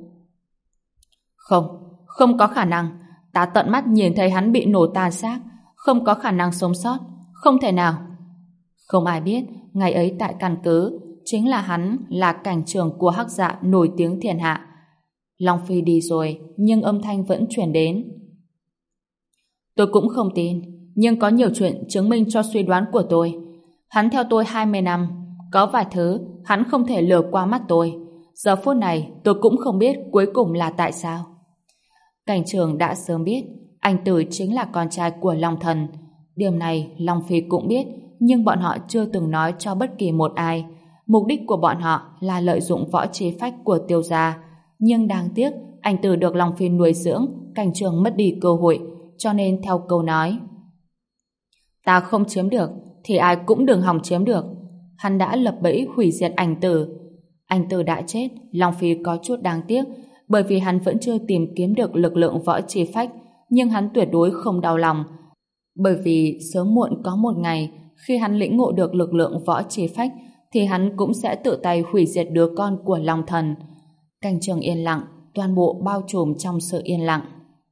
Không có khả năng. Ta tận mắt nhìn thấy hắn bị nổ tan xác, không có khả năng sống sót, không thể nào. Không ai biết, ngày ấy tại căn cứ, chính là hắn là Cảnh Trường của Hắc Dạ nổi tiếng thiên hạ. Long Phi đi rồi, nhưng âm thanh vẫn truyền đến. Tôi cũng không tin, nhưng có nhiều chuyện chứng minh cho suy đoán của tôi. Hắn theo tôi 20 năm, có vài thứ hắn không thể lừa qua mắt tôi. Giờ phút này tôi cũng không biết cuối cùng là tại sao. Cảnh Trường đã sớm biết anh Tử chính là con trai của Long Thần. Điểm này Long Phi cũng biết, nhưng bọn họ chưa từng nói cho bất kỳ một ai. Mục đích của bọn họ là lợi dụng võ trí phách của Tiêu gia. Nhưng đáng tiếc, anh Tử được Long Phi nuôi dưỡng, Cảnh Trường mất đi cơ hội, cho nên theo câu nói: Ta không chiếm được, thì ai cũng đừng hòng chiếm được. Hắn đã lập bẫy hủy diệt Anh Tử. Anh Tử đã chết, Long Phi có chút đáng tiếc, bởi vì hắn vẫn chưa tìm kiếm được lực lượng võ chi phách, nhưng hắn tuyệt đối không đau lòng, bởi vì sớm muộn có một ngày, khi hắn lĩnh ngộ được lực lượng võ chi phách, thì hắn cũng sẽ tự tay hủy diệt đứa con của Long Thần. Cảnh Trường yên lặng, toàn bộ bao trùm trong sự yên lặng.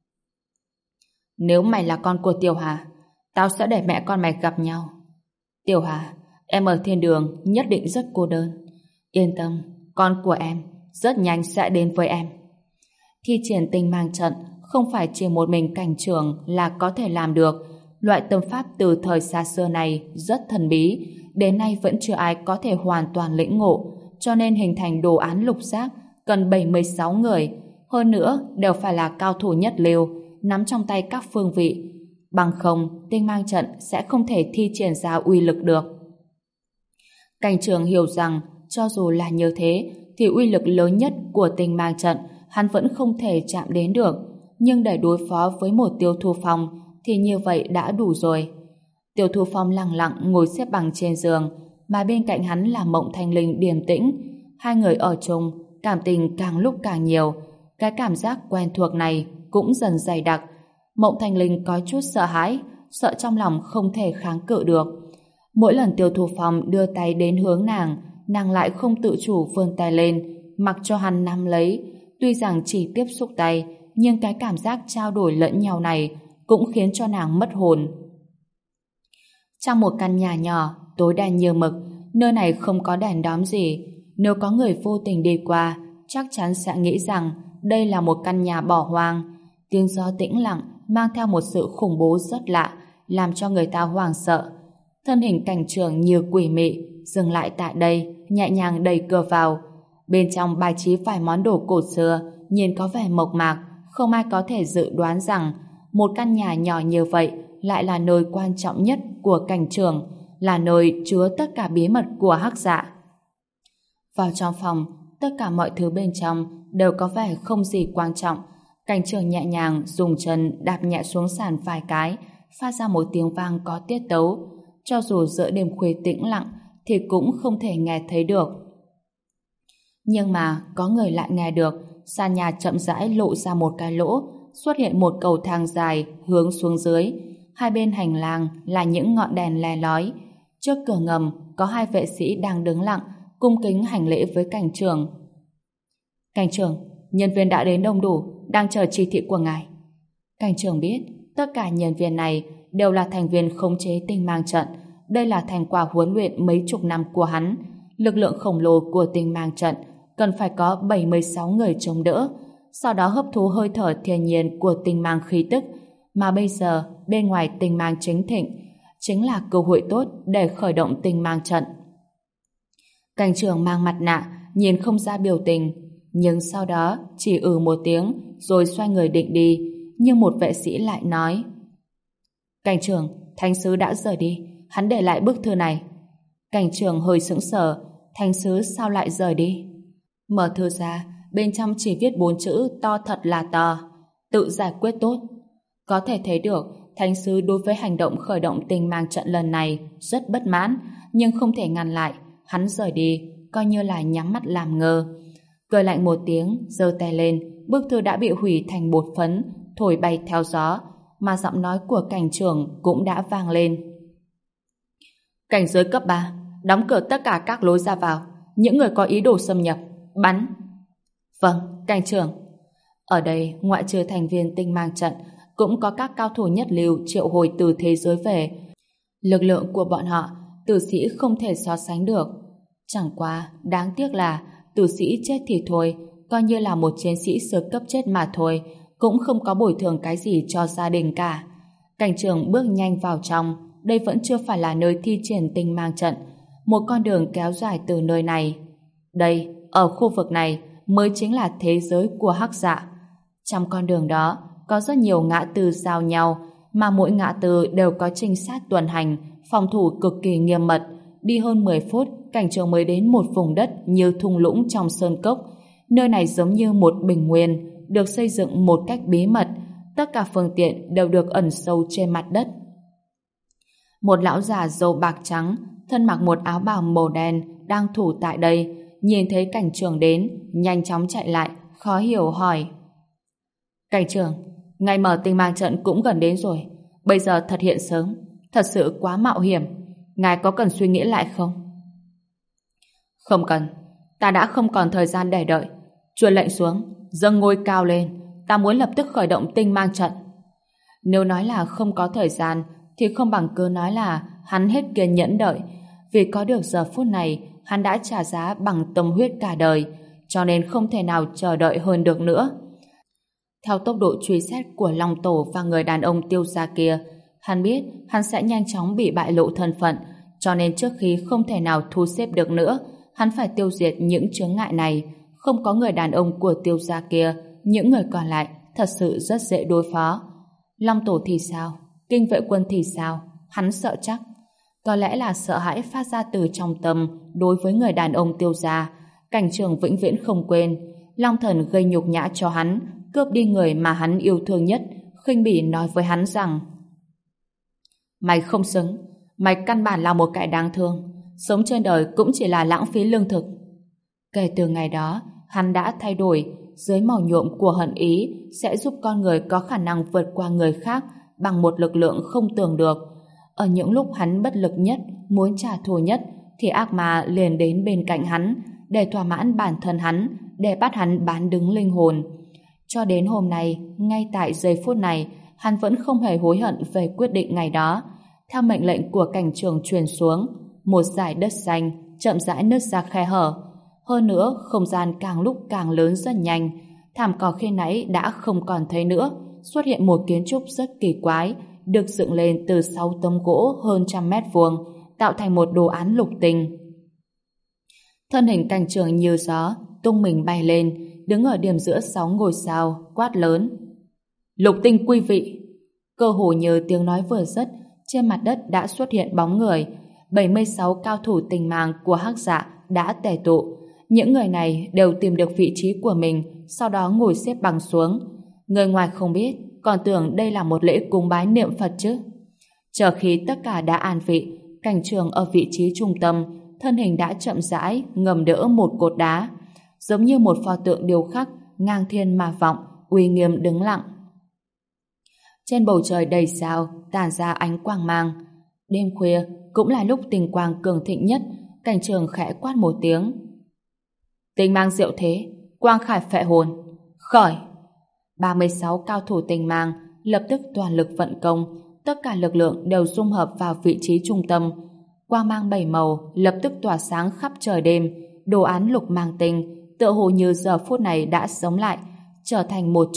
Nếu mày là con của Tiểu Hà, tao sẽ để mẹ con mày gặp nhau. Tiểu Hà, em ở thiên đường nhất định rất cô đơn. Yên tâm, con của em rất nhanh sẽ đến với em. Thi triển tinh mang trận không phải chỉ một mình Cảnh Trường là có thể làm được. Loại tâm pháp từ thời xa xưa này rất thần bí, đến nay vẫn chưa ai có thể hoàn toàn lĩnh ngộ, cho nên hình thành đồ án lục giác cần 76 người, hơn nữa đều phải là cao thủ nhất lưu, nắm trong tay các phương vị. Bằng không, tinh mang trận sẽ không thể thi triển ra uy lực được. Cảnh Trường hiểu rằng cho dù là như thế, thì uy lực lớn nhất của tinh mang trận hắn vẫn không thể chạm đến được, nhưng để đối phó với một Tiêu Thu Phong thì như vậy đã đủ rồi. Tiêu Thu Phong lặng lặng ngồi xếp bằng trên giường, mà bên cạnh hắn là Mộng Thanh Linh điềm tĩnh. Hai người ở chung, cảm tình càng lúc càng nhiều. Cái cảm giác quen thuộc này cũng dần dày đặc. Mộng Thanh Linh có chút sợ hãi, sợ trong lòng không thể kháng cự được. Mỗi lần Tiêu Thu Phong đưa tay đến hướng nàng lại không tự chủ vươn tay lên, mặc cho hắn nắm lấy. Tuy rằng chỉ tiếp xúc tay, nhưng cái cảm giác trao đổi lẫn nhau này cũng khiến cho nàng mất hồn. Trong một căn nhà nhỏ, tối đen như mực, nơi này không có đèn đóm gì. Nếu có người vô tình đi qua, chắc chắn sẽ nghĩ rằng đây là một căn nhà bỏ hoang. Tiếng gió tĩnh lặng mang theo một sự khủng bố rất lạ, làm cho người ta hoảng sợ. Thân hình Cảnh Trường như quỷ mị dừng lại tại đây, nhẹ nhàng đẩy cửa vào. Bên trong bài trí vài món đồ cổ xưa, nhìn có vẻ mộc mạc, không ai có thể dự đoán rằng một căn nhà nhỏ như vậy lại là nơi quan trọng nhất của Cảnh Trường, là nơi chứa tất cả bí mật của Hắc Dạ. Vào trong phòng, tất cả mọi thứ bên trong đều có vẻ không gì quan trọng. Cảnh trường nhẹ nhàng dùng chân đạp nhẹ xuống sàn vài cái, phát ra một tiếng vang có tiết tấu. Cho dù giữa đêm khuya tĩnh lặng thì cũng không thể nghe thấy được. Nhưng mà có người lại nghe được. Sàn nhà chậm rãi lộ ra một cái lỗ, xuất hiện một cầu thang dài hướng xuống dưới. Hai bên hành lang là những ngọn đèn le lói. Trước cửa ngầm có hai vệ sĩ đang đứng lặng, cung kính hành lễ với cảnh trưởng. Cảnh trưởng, nhân viên đã đến đông đủ, đang chờ chỉ thị của ngài. Cảnh trưởng biết tất cả nhân viên này đều là thành viên khống chế tinh mang trận. Đây là thành quả huấn luyện mấy chục năm của hắn. Lực lượng khổng lồ của tinh mang trận cần phải có 76 người chống đỡ, sau đó hấp thu hơi thở thiên nhiên của tinh mang khí tức, mà bây giờ bên ngoài tinh mang chính thịnh chính là cơ hội tốt để khởi động tinh mang trận. Cảnh trưởng mang mặt nạ, nhìn không ra biểu tình, nhưng sau đó chỉ một tiếng rồi xoay người định đi, nhưng một vệ sĩ lại nói: Cảnh trưởng, thánh sứ đã rời đi, hắn để lại bức thư này. Cảnh trưởng hơi sững sờ, thánh sứ sao lại rời đi? Mở thư ra, bên trong chỉ viết 4 chữ to thật là to: tự giải quyết tốt. Có thể thấy được thánh sứ đối với hành động khởi động tinh mang trận lần này rất bất mãn, nhưng không thể ngăn lại. Hắn rời đi coi như là nhắm mắt làm ngơ. Cười lạnh một tiếng, giơ tay lên, bức thư đã bị hủy thành bột phấn, thổi bay theo gió, mà giọng nói của cảnh trưởng cũng đã vang lên. Cảnh giới cấp 3, đóng cửa tất cả các lối ra vào, những người có ý đồ xâm nhập, bắn. Vâng, cảnh trưởng. Ở đây, ngoại trừ thành viên tinh mang trận, cũng có các cao thủ nhất lưu triệu hồi từ thế giới về. Lực lượng của bọn họ, tử sĩ không thể so sánh được. Chẳng qua, đáng tiếc là tử sĩ chết thì thôi, coi như là một chiến sĩ sơ cấp chết mà thôi, cũng không có bồi thường cái gì cho gia đình cả. Cảnh trưởng bước nhanh vào trong. Đây vẫn chưa phải là nơi thi triển tinh mang trận. Một con đường kéo dài từ nơi này. Đây, ở khu vực này mới chính là thế giới của Hắc Dạ. Trong con đường đó có rất nhiều ngã tư giao nhau, mà mỗi ngã tư đều có trinh sát tuần hành, phòng thủ cực kỳ nghiêm mật. Đi hơn 10 phút, cảnh trưởng mới đến một vùng đất như thung lũng trong sơn cốc. Nơi này giống như một bình nguyên, được xây dựng một cách bí mật. Tất cả phương tiện đều được ẩn sâu trên mặt đất. Một lão già râu bạc trắng, thân mặc một áo bào màu đen, đang thủ tại đây, nhìn thấy cảnh trưởng đến, nhanh chóng chạy lại, khó hiểu hỏi: Cảnh trưởng, ngày mở tinh mang trận cũng gần đến rồi, bây giờ thật hiện sớm, thật sự quá mạo hiểm, ngài có cần suy nghĩ lại không? Không cần, ta đã không còn thời gian để đợi. Truyền lệnh xuống, dâng ngôi cao lên, ta muốn lập tức khởi động tinh mang trận. Nếu nói là không có thời gian thì không bằng cứ nói là hắn hết kiên nhẫn đợi, vì có được giờ phút này hắn đã trả giá bằng tâm huyết cả đời, cho nên không thể nào chờ đợi hơn được nữa. Theo tốc độ truy xét của Long Tổ và người đàn ông Tiêu gia kia, hắn biết hắn sẽ nhanh chóng bị bại lộ thân phận, cho nên trước khi không thể nào thu xếp được nữa, hắn phải tiêu diệt những chướng ngại này. Không có người đàn ông của Tiêu gia kia, những người còn lại thật sự rất dễ đối phó. Long Tổ thì sao? Kinh vệ quân thì sao? Hắn sợ chắc. Có lẽ là sợ hãi phát ra từ trong tâm đối với người đàn ông Tiêu gia. Cảnh trưởng vĩnh viễn không quên. Long Thần gây nhục nhã cho hắn, cướp đi người mà hắn yêu thương nhất, khinh bỉ nói với hắn rằng: Mày không xứng, mày căn bản là một kẻ đáng thương, sống trên đời cũng chỉ là lãng phí lương thực. Kể từ ngày đó, hắn đã thay đổi. Dưới màu nhuộm của hận ý sẽ giúp con người có khả năng vượt qua người khác bằng một lực lượng không tưởng được. Ở những lúc hắn bất lực nhất, muốn trả thù nhất, thì ác ma liền đến bên cạnh hắn để thỏa mãn bản thân hắn, để bắt hắn bán đứng linh hồn. Cho đến hôm nay, ngay tại giây phút này, hắn vẫn không hề hối hận về quyết định ngày đó. Theo mệnh lệnh của cảnh trưởng truyền xuống, một dải đất xanh chậm rãi nứt ra khe hở. Hơn nữa, không gian càng lúc càng lớn rất nhanh. Thảm cỏ khi nãy đã không còn thấy nữa. Xuất hiện một kiến trúc rất kỳ quái, được dựng lên từ 6 tấm gỗ hơn 100 mét vuông, tạo thành một đồ án lục tinh. Thân hình cảnh trưởng như gió, tung mình bay lên, đứng ở điểm giữa 6 ngôi sao, quát lớn: Lục tinh quý vị! Cơ hồ như tiếng nói vừa dứt, trên mặt đất đã xuất hiện bóng người. 76 cao thủ tinh mang của Hắc Dạ đã tề tụ. Những người này đều tìm được vị trí của mình, sau đó ngồi xếp bằng xuống. Người ngoài không biết, còn tưởng đây là một lễ cúng bái niệm Phật chứ. Chờ khi tất cả đã an vị, Cảnh Trường ở vị trí trung tâm, thân hình đã chậm rãi ngầm đỡ một cột đá, giống như một pho tượng điêu khắc ngang thiên mà vọng, uy nghiêm đứng lặng. Trên bầu trời đầy sao tản ra ánh quang mang. Đêm khuya cũng là lúc tình quang cường thịnh nhất. Cảnh Trường khẽ quát một tiếng: Tinh mang diệu thế, quang khải phệ hồn, khởi! 36 cao thủ tinh mang lập tức toàn lực vận công, tất cả lực lượng đều dung hợp vào vị trí trung tâm. Quang mang bảy màu lập tức tỏa sáng khắp trời đêm, đồ án lục mang tinh tựa hồ như giờ phút này đã sống lại, trở thành một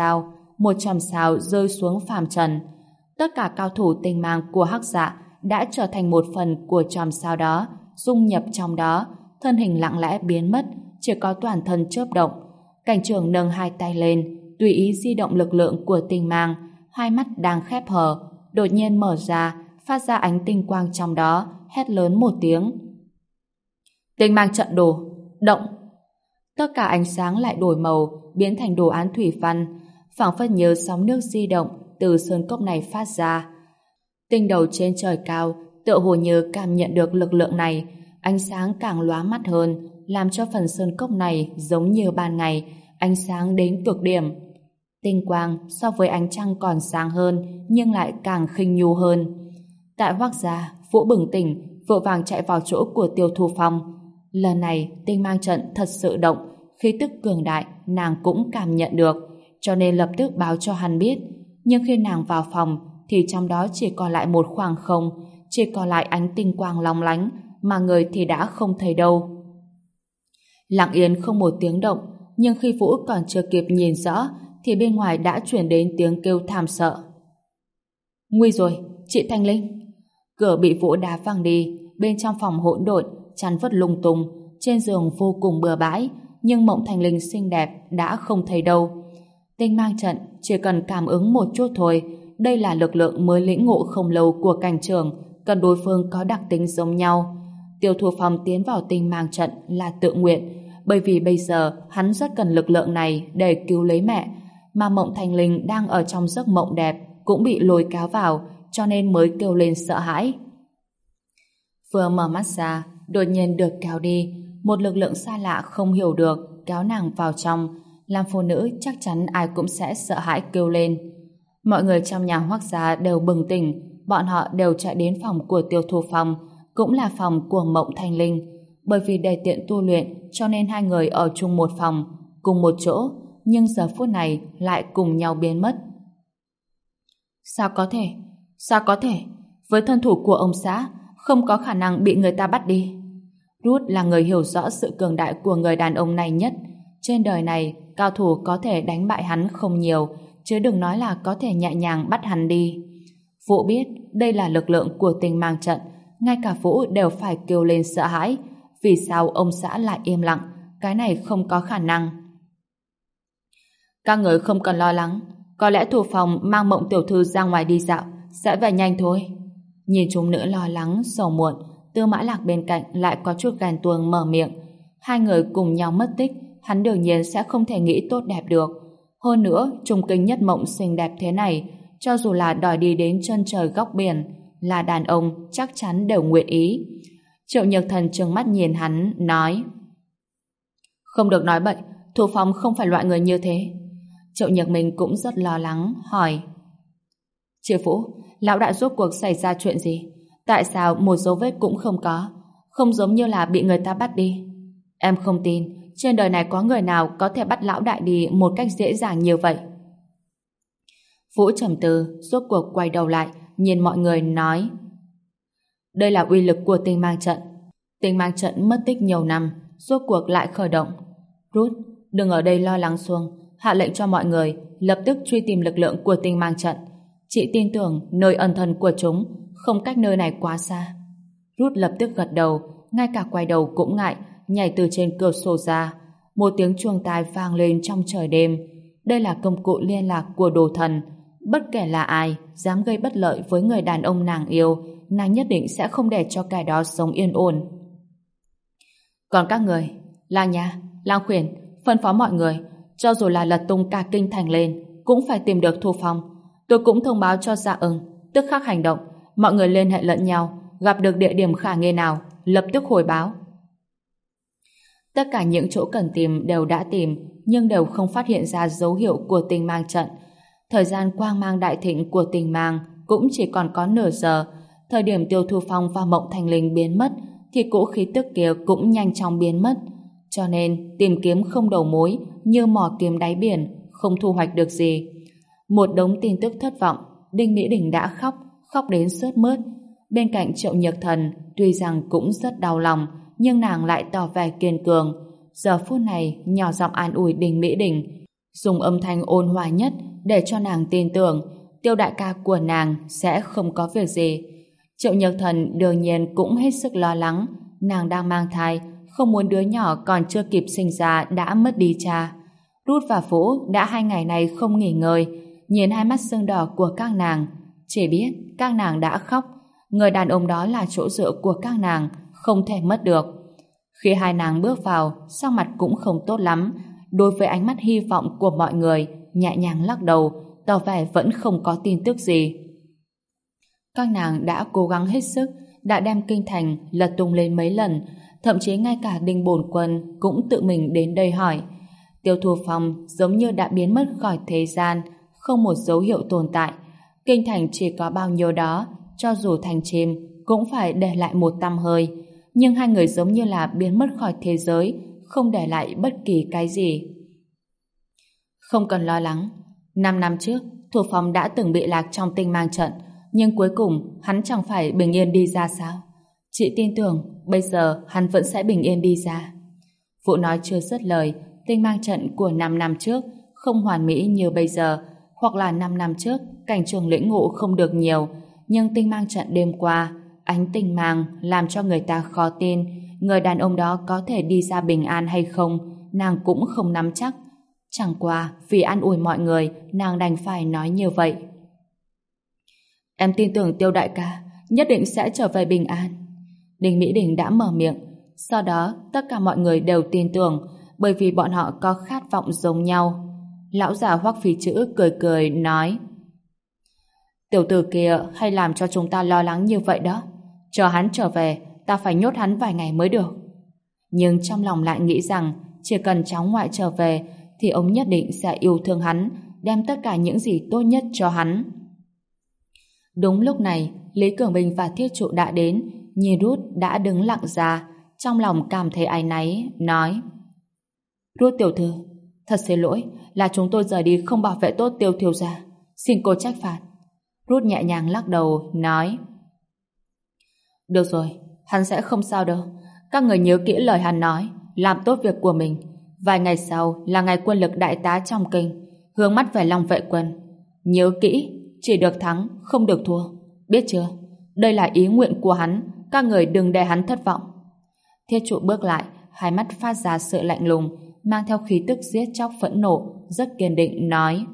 chòm sao rơi xuống phàm trần. Tất cả cao thủ tinh mang của Hắc Dạ đã trở thành một phần của chòm sao đó, dung nhập trong đó, thân hình lặng lẽ biến mất, chỉ có toàn thân chớp động. Cảnh Trường nâng hai tay lên, tùy ý di động lực lượng của tinh mang, hai mắt đang khép hờ, đột nhiên mở ra, phát ra ánh tinh quang trong đó, hét lớn một tiếng: Tinh mang trận đồ, động! Tất cả ánh sáng lại đổi màu, biến thành đồ án thủy văn, phảng phất như sóng nước di động từ sơn cốc này phát ra. Tinh đầu trên trời cao tựa hồ như cảm nhận được lực lượng này, ánh sáng càng lóa mắt hơn, làm cho phần sơn cốc này giống như ban ngày, ánh sáng đến cực điểm. Tinh quang so với ánh trăng còn sáng hơn, nhưng lại càng khinh nhu hơn. Tại Hoắc gia, Vũ bừng tỉnh, vội vàng chạy vào chỗ của Tiêu Thu Phong. Lần này tinh mang trận thật sự động, khí tức cường đại nàng cũng cảm nhận được, cho nên lập tức báo cho hắn biết. Nhưng khi nàng vào phòng thì trong đó chỉ còn lại một khoảng không, chỉ còn lại ánh tinh quang long lánh, mà người thì đã không thấy đâu. Lặng yên không một tiếng động, nhưng khi Vũ còn chưa kịp nhìn rõ thì bên ngoài đã chuyển đến tiếng kêu thảm sợ. Nguy rồi, chị Thanh Linh! Cửa bị Vũ đá văng đi, bên trong phòng hỗn độn, chăn vất lung tung, trên giường vô cùng bừa bãi, nhưng Mộng Thanh Linh xinh đẹp đã không thấy đâu. Tinh mang trận chỉ cần cảm ứng một chút thôi, đây là lực lượng mới lĩnh ngộ không lâu của Cảnh Trường, cần đối phương có đặc tính giống nhau. Tiêu Thu Phong tiến vào tinh mang trận là tự nguyện, bởi vì bây giờ hắn rất cần lực lượng này để cứu lấy mẹ, mà Mộng Thanh Linh đang ở trong giấc mộng đẹp cũng bị lôi kéo vào, cho nên mới kêu lên sợ hãi. Vừa mở mắt ra, đột nhiên được kéo đi, một lực lượng xa lạ không hiểu được kéo nàng vào trong. Làm phụ nữ chắc chắn ai cũng sẽ sợ hãi kêu lên. Mọi người trong nhà Hoắc gia đều bừng tỉnh, bọn họ đều chạy đến phòng của Tiêu Thu Phong, cũng là phòng của Mộng Thanh Linh. Bởi vì để tiện tu luyện cho nên hai người ở chung một phòng, cùng một chỗ, nhưng giờ phút này lại cùng nhau biến mất. Sao có thể? Sao có thể? Với thân thủ của ông xã, không có khả năng bị người ta bắt đi. Ruth là người hiểu rõ sự cường đại của người đàn ông này nhất. Trên đời này, cao thủ có thể đánh bại hắn không nhiều, chứ đừng nói là có thể nhẹ nhàng bắt hắn đi. Vũ biết đây là lực lượng của tinh mang trận, ngay cả Vũ đều phải kêu lên sợ hãi. Vì sao ông xã lại im lặng? Cái này không có khả năng. Các người không cần lo lắng, có lẽ Thu Phong mang Mộng tiểu thư ra ngoài đi dạo, sẽ về nhanh thôi. Nhìn chúng nữ lo lắng, sầu muộn, Tư Mã Lạc bên cạnh lại có chút ghen tuông mở miệng. Hai người cùng nhau mất tích, hắn đương nhiên sẽ không thể nghĩ tốt đẹp được. Hơn nữa, trùng kinh nhất Mộng xinh đẹp thế này, cho dù là đòi đi đến chân trời góc biển, là đàn ông chắc chắn đều nguyện ý. Triệu Nhược Thần trừng mắt nhìn hắn, nói: Không được nói bậy, Thu Phong không phải loại người như thế. Triệu Nhược Minh cũng rất lo lắng, hỏi: Chị Vũ, lão đại rốt cuộc xảy ra chuyện gì? Tại sao một dấu vết cũng không có? Không giống như là bị người ta bắt đi. Em không tin, trên đời này có người nào có thể bắt lão đại đi một cách dễ dàng như vậy. Vũ trầm tư, rốt cuộc quay đầu lại, nhìn mọi người nói: Đây là uy lực của tinh mang trận. Tinh mang trận mất tích nhiều năm, rốt cuộc lại khởi động. Ruth, đừng ở đây lo lắng xuống, hạ lệnh cho mọi người lập tức truy tìm lực lượng của tinh mang trận. Chị tin tưởng nơi ẩn thân của chúng không cách nơi này quá xa. Ruth lập tức gật đầu, ngay cả quay đầu cũng ngại, nhảy từ trên cửa sổ ra. Một tiếng chuông tai vang lên trong trời đêm. Đây là công cụ liên lạc của đồ thần. Bất kể là ai dám gây bất lợi với người đàn ông nàng yêu, nàng nhất định sẽ không để cho kẻ đó sống yên ổn. Còn các người, Lang nha, Lang khuyển, phân phó mọi người, cho dù là lật tung cả kinh thành lên, cũng phải tìm được Thu Phong. Tôi cũng thông báo cho Dạ Ưng, tức khắc hành động, mọi người liên hệ lẫn nhau, gặp được địa điểm khả nghi nào, lập tức hồi báo. Tất cả những chỗ cần tìm đều đã tìm, nhưng đều không phát hiện ra dấu hiệu của tình mang trận. Thời gian quang mang đại thịnh của tình mang cũng chỉ còn có nửa giờ. Thời điểm Tiêu Thu Phong và Mộng Thanh Linh biến mất, thì cỗ khí tức kia cũng nhanh chóng biến mất. Cho nên, tìm kiếm không đầu mối, như mò kiếm đáy biển, không thu hoạch được gì. Một đống tin tức thất vọng, Đinh Mỹ Đình đã khóc, khóc đến sướt mướt. Bên cạnh Triệu Nhược Thần, tuy rằng cũng rất đau lòng, nhưng nàng lại tỏ vẻ kiên cường. Giờ phút này, nhỏ giọng an ủi Đinh Mỹ Đình, dùng âm thanh ôn hòa nhất để cho nàng tin tưởng Tiêu đại ca của nàng sẽ không có việc gì. Triệu Nhược Thần đương nhiên cũng hết sức lo lắng, nàng đang mang thai, không muốn đứa nhỏ còn chưa kịp sinh ra đã mất đi cha. Rút và Vũ đã 2 ngày này không nghỉ ngơi, nhìn hai mắt sưng đỏ của các nàng, chỉ biết các nàng đã khóc. Người đàn ông đó là chỗ dựa của các nàng, không thể mất được. Khi hai nàng bước vào, sắc mặt cũng không tốt lắm. Đối với ánh mắt hy vọng của mọi người, nhẹ nhàng lắc đầu, tỏ vẻ vẫn không có tin tức gì. Các nàng đã cố gắng hết sức, đã đem kinh thành lật tung lên mấy lần, thậm chí ngay cả Đinh Bổn Quân cũng tự mình đến đây hỏi. Tiêu Thu Phong giống như đã biến mất khỏi thế gian, không một dấu hiệu tồn tại. Kinh thành chỉ có bao nhiêu đó, cho dù thành chim cũng phải để lại một tăm hơi. Nhưng hai người giống như là biến mất khỏi thế giới, không để lại bất kỳ cái gì. Không cần lo lắng. 5 năm trước, Thu Phong đã từng bị lạc trong tinh mang trận, nhưng cuối cùng hắn chẳng phải bình yên đi ra sao? Chị tin tưởng bây giờ hắn vẫn sẽ bình yên đi ra. Phụ nói chưa dứt lời, tinh mang trận của 5 năm trước không hoàn mỹ như bây giờ, hoặc là 5 năm trước cảnh trường lĩnh ngộ không được nhiều, nhưng tinh mang trận đêm qua, ánh tinh mang làm cho người ta khó tin người đàn ông đó có thể đi ra bình an hay không, nàng cũng không nắm chắc. Chẳng qua vì an ủi mọi người, nàng đành phải nói như vậy. Em tin tưởng Tiêu đại ca nhất định sẽ trở về bình an. Đinh Mỹ Đình đã mở miệng, sau đó tất cả mọi người đều tin tưởng, bởi vì bọn họ có khát vọng giống nhau. Lão già Hoắc Phí Chữ cười cười nói: Tiểu tử kia hay làm cho chúng ta lo lắng như vậy đó. Chờ hắn trở về, ta phải nhốt hắn vài ngày mới được. Nhưng trong lòng lại nghĩ rằng chỉ cần cháu ngoại trở về thì ông nhất định sẽ yêu thương hắn, đem tất cả những gì tốt nhất cho hắn. Đúng lúc này, Lý Cường Bình và Thiết Trụ đã đến, nhìn Rút đã đứng lặng ra, trong lòng cảm thấy áy náy, nói: Rút tiểu thư, thật xin lỗi là chúng tôi rời đi không bảo vệ tốt Tiêu thiếu gia, xin cô trách phạt. Rút nhẹ nhàng lắc đầu, nói: Được rồi, hắn sẽ không sao đâu. Các người nhớ kỹ lời hắn nói, làm tốt việc của mình. Vài ngày sau là ngày quân lực đại tá trong kinh, hướng mắt về Long Vệ quân. Nhớ kỹ, chỉ được thắng, không được thua. Biết chưa? Đây là ý nguyện của hắn, các người đừng để hắn thất vọng. Thiết Trụ bước lại, hai mắt phát ra sự lạnh lùng, mang theo khí tức giết chóc phẫn nộ, rất kiên định, nói: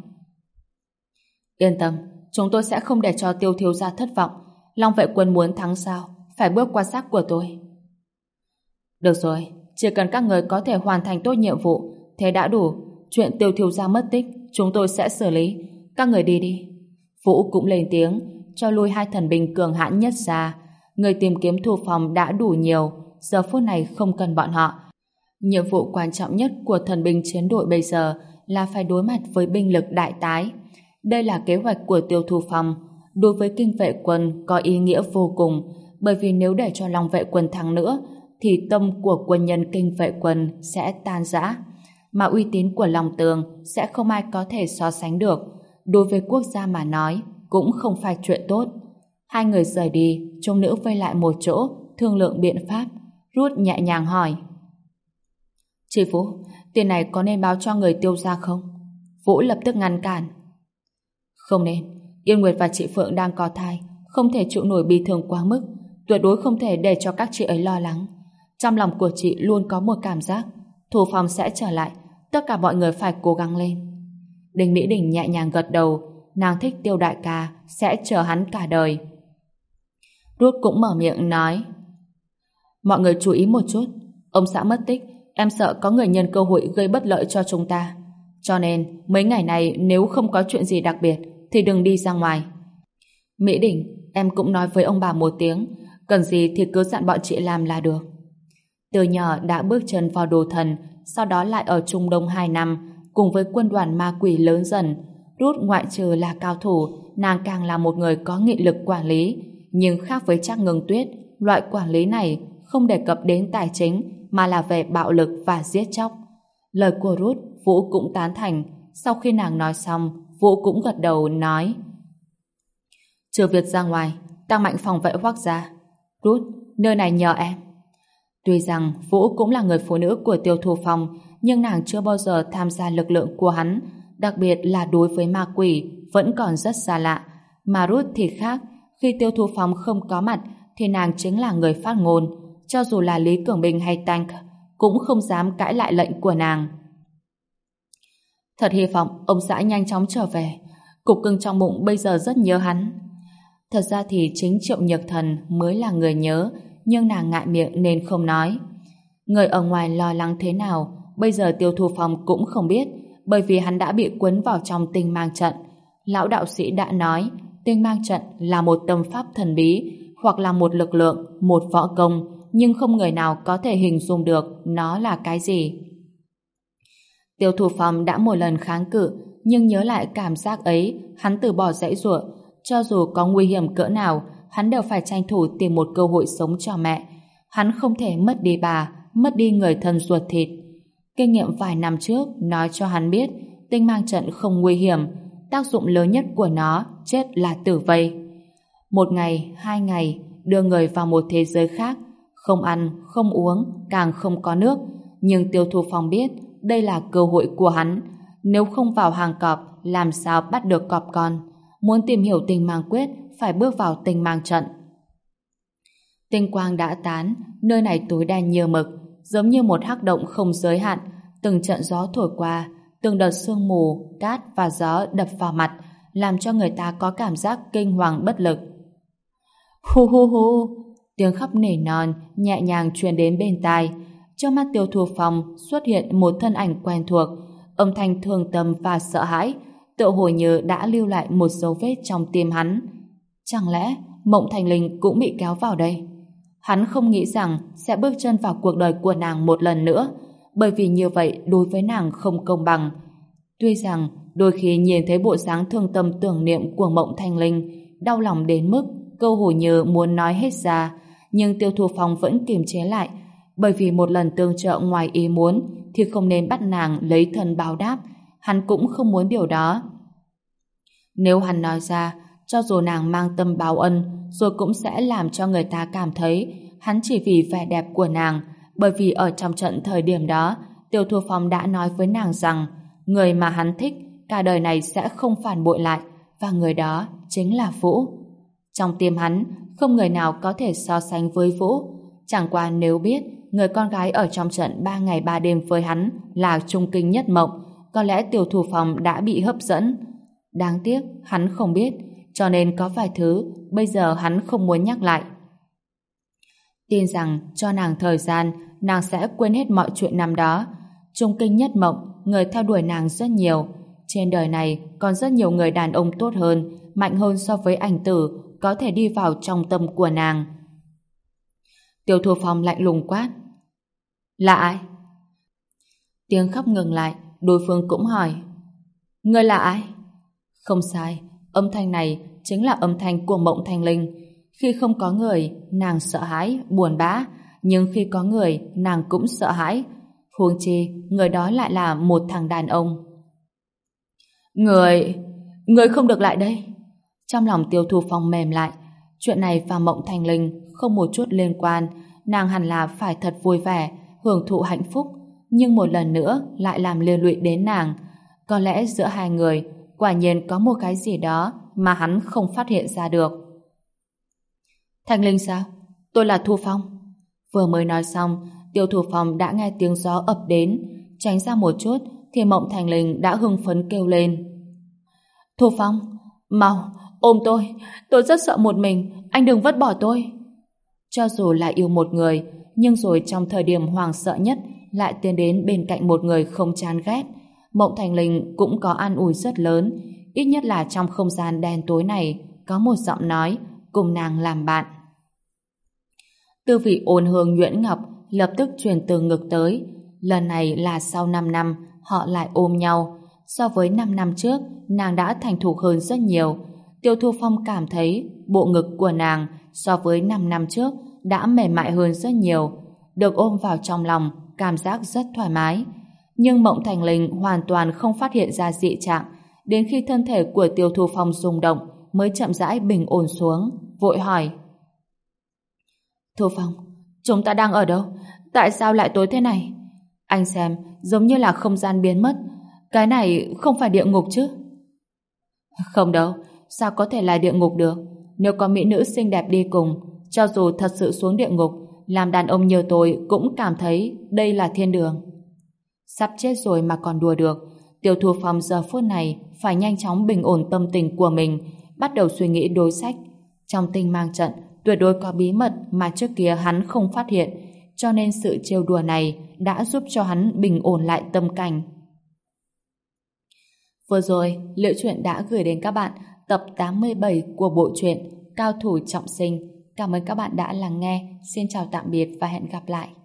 Yên tâm, chúng tôi sẽ không để cho Tiêu thiếu gia thất vọng. Long Vệ quân muốn thắng sao, phải bước qua xác của tôi. Được rồi, chỉ cần các người có thể hoàn thành tốt nhiệm vụ, thế đã đủ. Chuyện Tiêu thiếu gia mất tích, chúng tôi sẽ xử lý. Các người đi đi. Vũ cũng lên tiếng, cho lui hai thần binh cường hãn nhất ra. Người tìm kiếm Thu Phong đã đủ nhiều, giờ phút này không cần bọn họ. Nhiệm vụ quan trọng nhất của thần binh chiến đội bây giờ là phải đối mặt với binh lực đại tái. Đây là kế hoạch của Tiêu Thu Phong. Đối với kinh vệ quân có ý nghĩa vô cùng, bởi vì nếu để cho Long Vệ quân thắng nữa thì tâm của quân nhân kinh vệ quân sẽ tan rã, mà uy tín của Long Tường sẽ không ai có thể so sánh được. Đối với quốc gia mà nói cũng không phải chuyện tốt. Hai người rời đi, chúng nữ vây lại một chỗ thương lượng biện pháp. Rút nhẹ nhàng hỏi: Chị Vũ, tiền này có nên báo cho người Tiêu gia không? Vũ lập tức ngăn cản: Không nên. Yên Nguyệt và chị Phượng đang có thai, không thể chịu nổi bi thương quá mức, tuyệt đối không thể để cho các chị ấy lo lắng. Trong lòng của chị luôn có một cảm giác Thu Phong sẽ trở lại, tất cả mọi người phải cố gắng lên. Đinh Mỹ Đình nhẹ nhàng gật đầu, nàng thích Tiêu đại ca, sẽ chờ hắn cả đời. Rút cũng mở miệng nói: Mọi người chú ý một chút, ông xã mất tích, Em sợ có người nhân cơ hội gây bất lợi cho chúng ta. Cho nên, mấy ngày này nếu không có chuyện gì đặc biệt, thì đừng đi ra ngoài. Mỹ Đình, em cũng nói với ông bà một tiếng, cần gì thì cứ dặn bọn chị làm là được. Từ nhỏ đã bước chân vào đồ thần, sau đó lại ở Trung Đông 2 năm, cùng với quân đoàn ma quỷ lớn dần. Ruth ngoại trừ là cao thủ, nàng càng là một người có nghị lực quản lý. Nhưng khác với Trác Ngưng Tuyết, loại quản lý này không đề cập đến tài chính, mà là về bạo lực và giết chóc. Lời của Ruth, Vũ cũng tán thành. Sau khi nàng nói xong, Vũ cũng gật đầu nói: trừ việc ra ngoài, tăng mạnh phòng vệ Hoắc gia. Ruth, nơi này nhờ em. Tuy rằng Vũ cũng là người phụ nữ của Tiêu Thu Phong, nhưng nàng chưa bao giờ tham gia lực lượng của hắn, đặc biệt là đối với ma quỷ, vẫn còn rất xa lạ. Mà Ruth thì khác, khi Tiêu Thu Phong không có mặt, thì nàng chính là người phát ngôn, cho dù là Lý Cường Bình hay Tank, cũng không dám cãi lại lệnh của nàng. Thật hy vọng ông xã nhanh chóng trở về, cục cưng trong bụng bây giờ rất nhớ hắn. Thật ra thì chính Triệu Nhược Thần mới là người nhớ, nhưng nàng ngại miệng nên không nói. Người ở ngoài lo lắng thế nào, bây giờ Tiêu Thu Phong cũng không biết, bởi vì hắn đã bị cuốn vào trong tinh mang trận. Lão đạo sĩ đã nói, tinh mang trận là một tâm pháp thần bí, hoặc là một lực lượng, một võ công, nhưng không người nào có thể hình dung được nó là cái gì. Tiêu Thu Phong đã một lần kháng cự, nhưng nhớ lại cảm giác ấy, hắn từ bỏ giãy giụa. Cho dù có nguy hiểm cỡ nào, hắn đều phải tranh thủ tìm một cơ hội sống cho mẹ. Hắn không thể mất đi bà, mất đi người thân ruột thịt. Kinh nghiệm vài năm trước nói cho hắn biết, tinh mang trận không nguy hiểm, tác dụng lớn nhất của nó chết là tử vây. Một ngày, 2 ngày, đưa người vào một thế giới khác, không ăn, không uống, càng không có nước. Nhưng Tiêu Thu Phong biết đây là cơ hội của hắn. Nếu không vào hàng cọp, làm sao bắt được cọp con? Muốn tìm hiểu tinh mang quyết, phải bước vào tinh mang trận. Tinh quang đã tán, nơi này tối đen như mực, giống như một hắc động không giới hạn. Từng trận gió thổi qua, từng đợt sương mù, cát và gió đập vào mặt, làm cho người ta có cảm giác kinh hoàng bất lực. Hu hu hu, tiếng khóc nỉ non nhẹ nhàng truyền đến bên tai. Trước mắt Tiêu Thu Phong xuất hiện một thân ảnh quen thuộc, âm thanh thương tâm và sợ hãi, tựa hồ như đã lưu lại một dấu vết trong tim hắn. Chẳng lẽ Mộng Thành Linh cũng bị kéo vào đây? Hắn không nghĩ rằng sẽ bước chân vào cuộc đời của nàng một lần nữa, bởi vì như vậy đối với nàng không công bằng. Tuy rằng đôi khi nhìn thấy bộ dáng thương tâm tưởng niệm của Mộng Thành Linh, đau lòng đến mức cơ hồ như muốn nói hết ra, nhưng Tiêu Thu Phong vẫn kiềm chế lại, bởi vì một lần tương trợ ngoài ý muốn thì không nên bắt nàng lấy thân báo đáp. Hắn cũng không muốn điều đó. Nếu hắn nói ra, cho dù nàng mang tâm báo ân, rồi cũng sẽ làm cho người ta cảm thấy hắn chỉ vì vẻ đẹp của nàng, bởi vì ở trong trận thời điểm đó, Tiêu Thu Phong đã nói với nàng rằng người mà hắn thích cả đời này sẽ không phản bội lại, và người đó chính là Vũ. Trong tim hắn, không người nào có thể so sánh với Vũ. Chẳng qua nếu biết người con gái ở trong trận 3 ngày 3 đêm với hắn là Trung Kinh Nhất Mộng, có lẽ Tiêu Thu Phong đã bị hấp dẫn. Đáng tiếc, hắn không biết, cho nên có vài thứ bây giờ hắn không muốn nhắc lại. Tin rằng cho nàng thời gian, nàng sẽ quên hết mọi chuyện năm đó. Trung Kinh Nhất Mộng, người theo đuổi nàng rất nhiều. Trên đời này còn rất nhiều người đàn ông tốt hơn, mạnh hơn so với ảnh tử, có thể đi vào trong tâm của nàng. Tiêu Thu Phong lạnh lùng quát: là ai? Tiếng khóc ngừng lại, đối phương cũng hỏi: ngươi là ai? Không sai, âm thanh này chính là âm thanh của Mộng Thành Linh. Khi không có người, nàng sợ hãi, buồn bã, nhưng khi có người, nàng cũng sợ hãi. Huống chi, người đó lại là một thằng đàn ông. Người không được lại đây. Trong lòng Tiêu Thu Phong mềm lại. Chuyện này và Mộng Thành Linh không một chút liên quan. Nàng hẳn là phải thật vui vẻ, hưởng thụ hạnh phúc, nhưng một lần nữa lại làm liên lụy đến nàng. Có lẽ giữa hai người quả nhiên có một cái gì đó mà hắn không phát hiện ra được. Thành Linh sao? Tôi là Thu Phong. Vừa mới nói xong, Tiêu Thu Phong đã nghe tiếng gió ập đến. Tránh ra một chút thì Mộng Thành Linh đã hưng phấn kêu lên: Thu Phong, mau ôm tôi rất sợ một mình, anh đừng vứt bỏ tôi. Cho dù là yêu một người, nhưng rồi trong thời điểm hoảng sợ nhất, lại tiến đến bên cạnh một người không chán ghét. Mộng Thành Linh cũng có an ủi rất lớn, ít nhất là trong không gian đen tối này có một giọng nói cùng nàng làm bạn. Tư vị ôn hương nhuyễn ngọc lập tức truyền từ ngực tới. Lần này là sau 5 năm họ lại ôm nhau. So với 5 năm trước, nàng đã thành thục hơn rất nhiều. Tiêu Thu Phong cảm thấy bộ ngực của nàng so với 5 năm trước đã mềm mại hơn rất nhiều. Được ôm vào trong lòng, cảm giác rất thoải mái. Nhưng Mộng Thành Linh hoàn toàn không phát hiện ra dị trạng. Đến khi thân thể của Tiêu Thu Phong rung động mới chậm rãi bình ổn xuống, vội hỏi: Thu Phong, chúng ta đang ở đâu? Tại sao lại tối thế này? Anh xem, giống như là không gian biến mất. Cái này không phải địa ngục chứ? Không đâu, sao có thể là địa ngục được? Nếu có mỹ nữ xinh đẹp đi cùng, cho dù thật sự xuống địa ngục, làm đàn ông như tôi cũng cảm thấy đây là thiên đường. Sắp chết rồi mà còn đùa được. Tiêu Thu Phong giờ phút này phải nhanh chóng bình ổn tâm tình của mình, bắt đầu suy nghĩ đối sách. Trong Tinh Mang Trận tuyệt đối có bí mật mà trước kia hắn không phát hiện, cho nên sự trêu đùa này đã giúp cho hắn bình ổn lại tâm cảnh. Vừa rồi, Liễu Chuyện đã gửi đến các bạn tập 87 của bộ truyện Cao Thủ Trọng Sinh. Cảm ơn các bạn đã lắng nghe. Xin chào tạm biệt và hẹn gặp lại.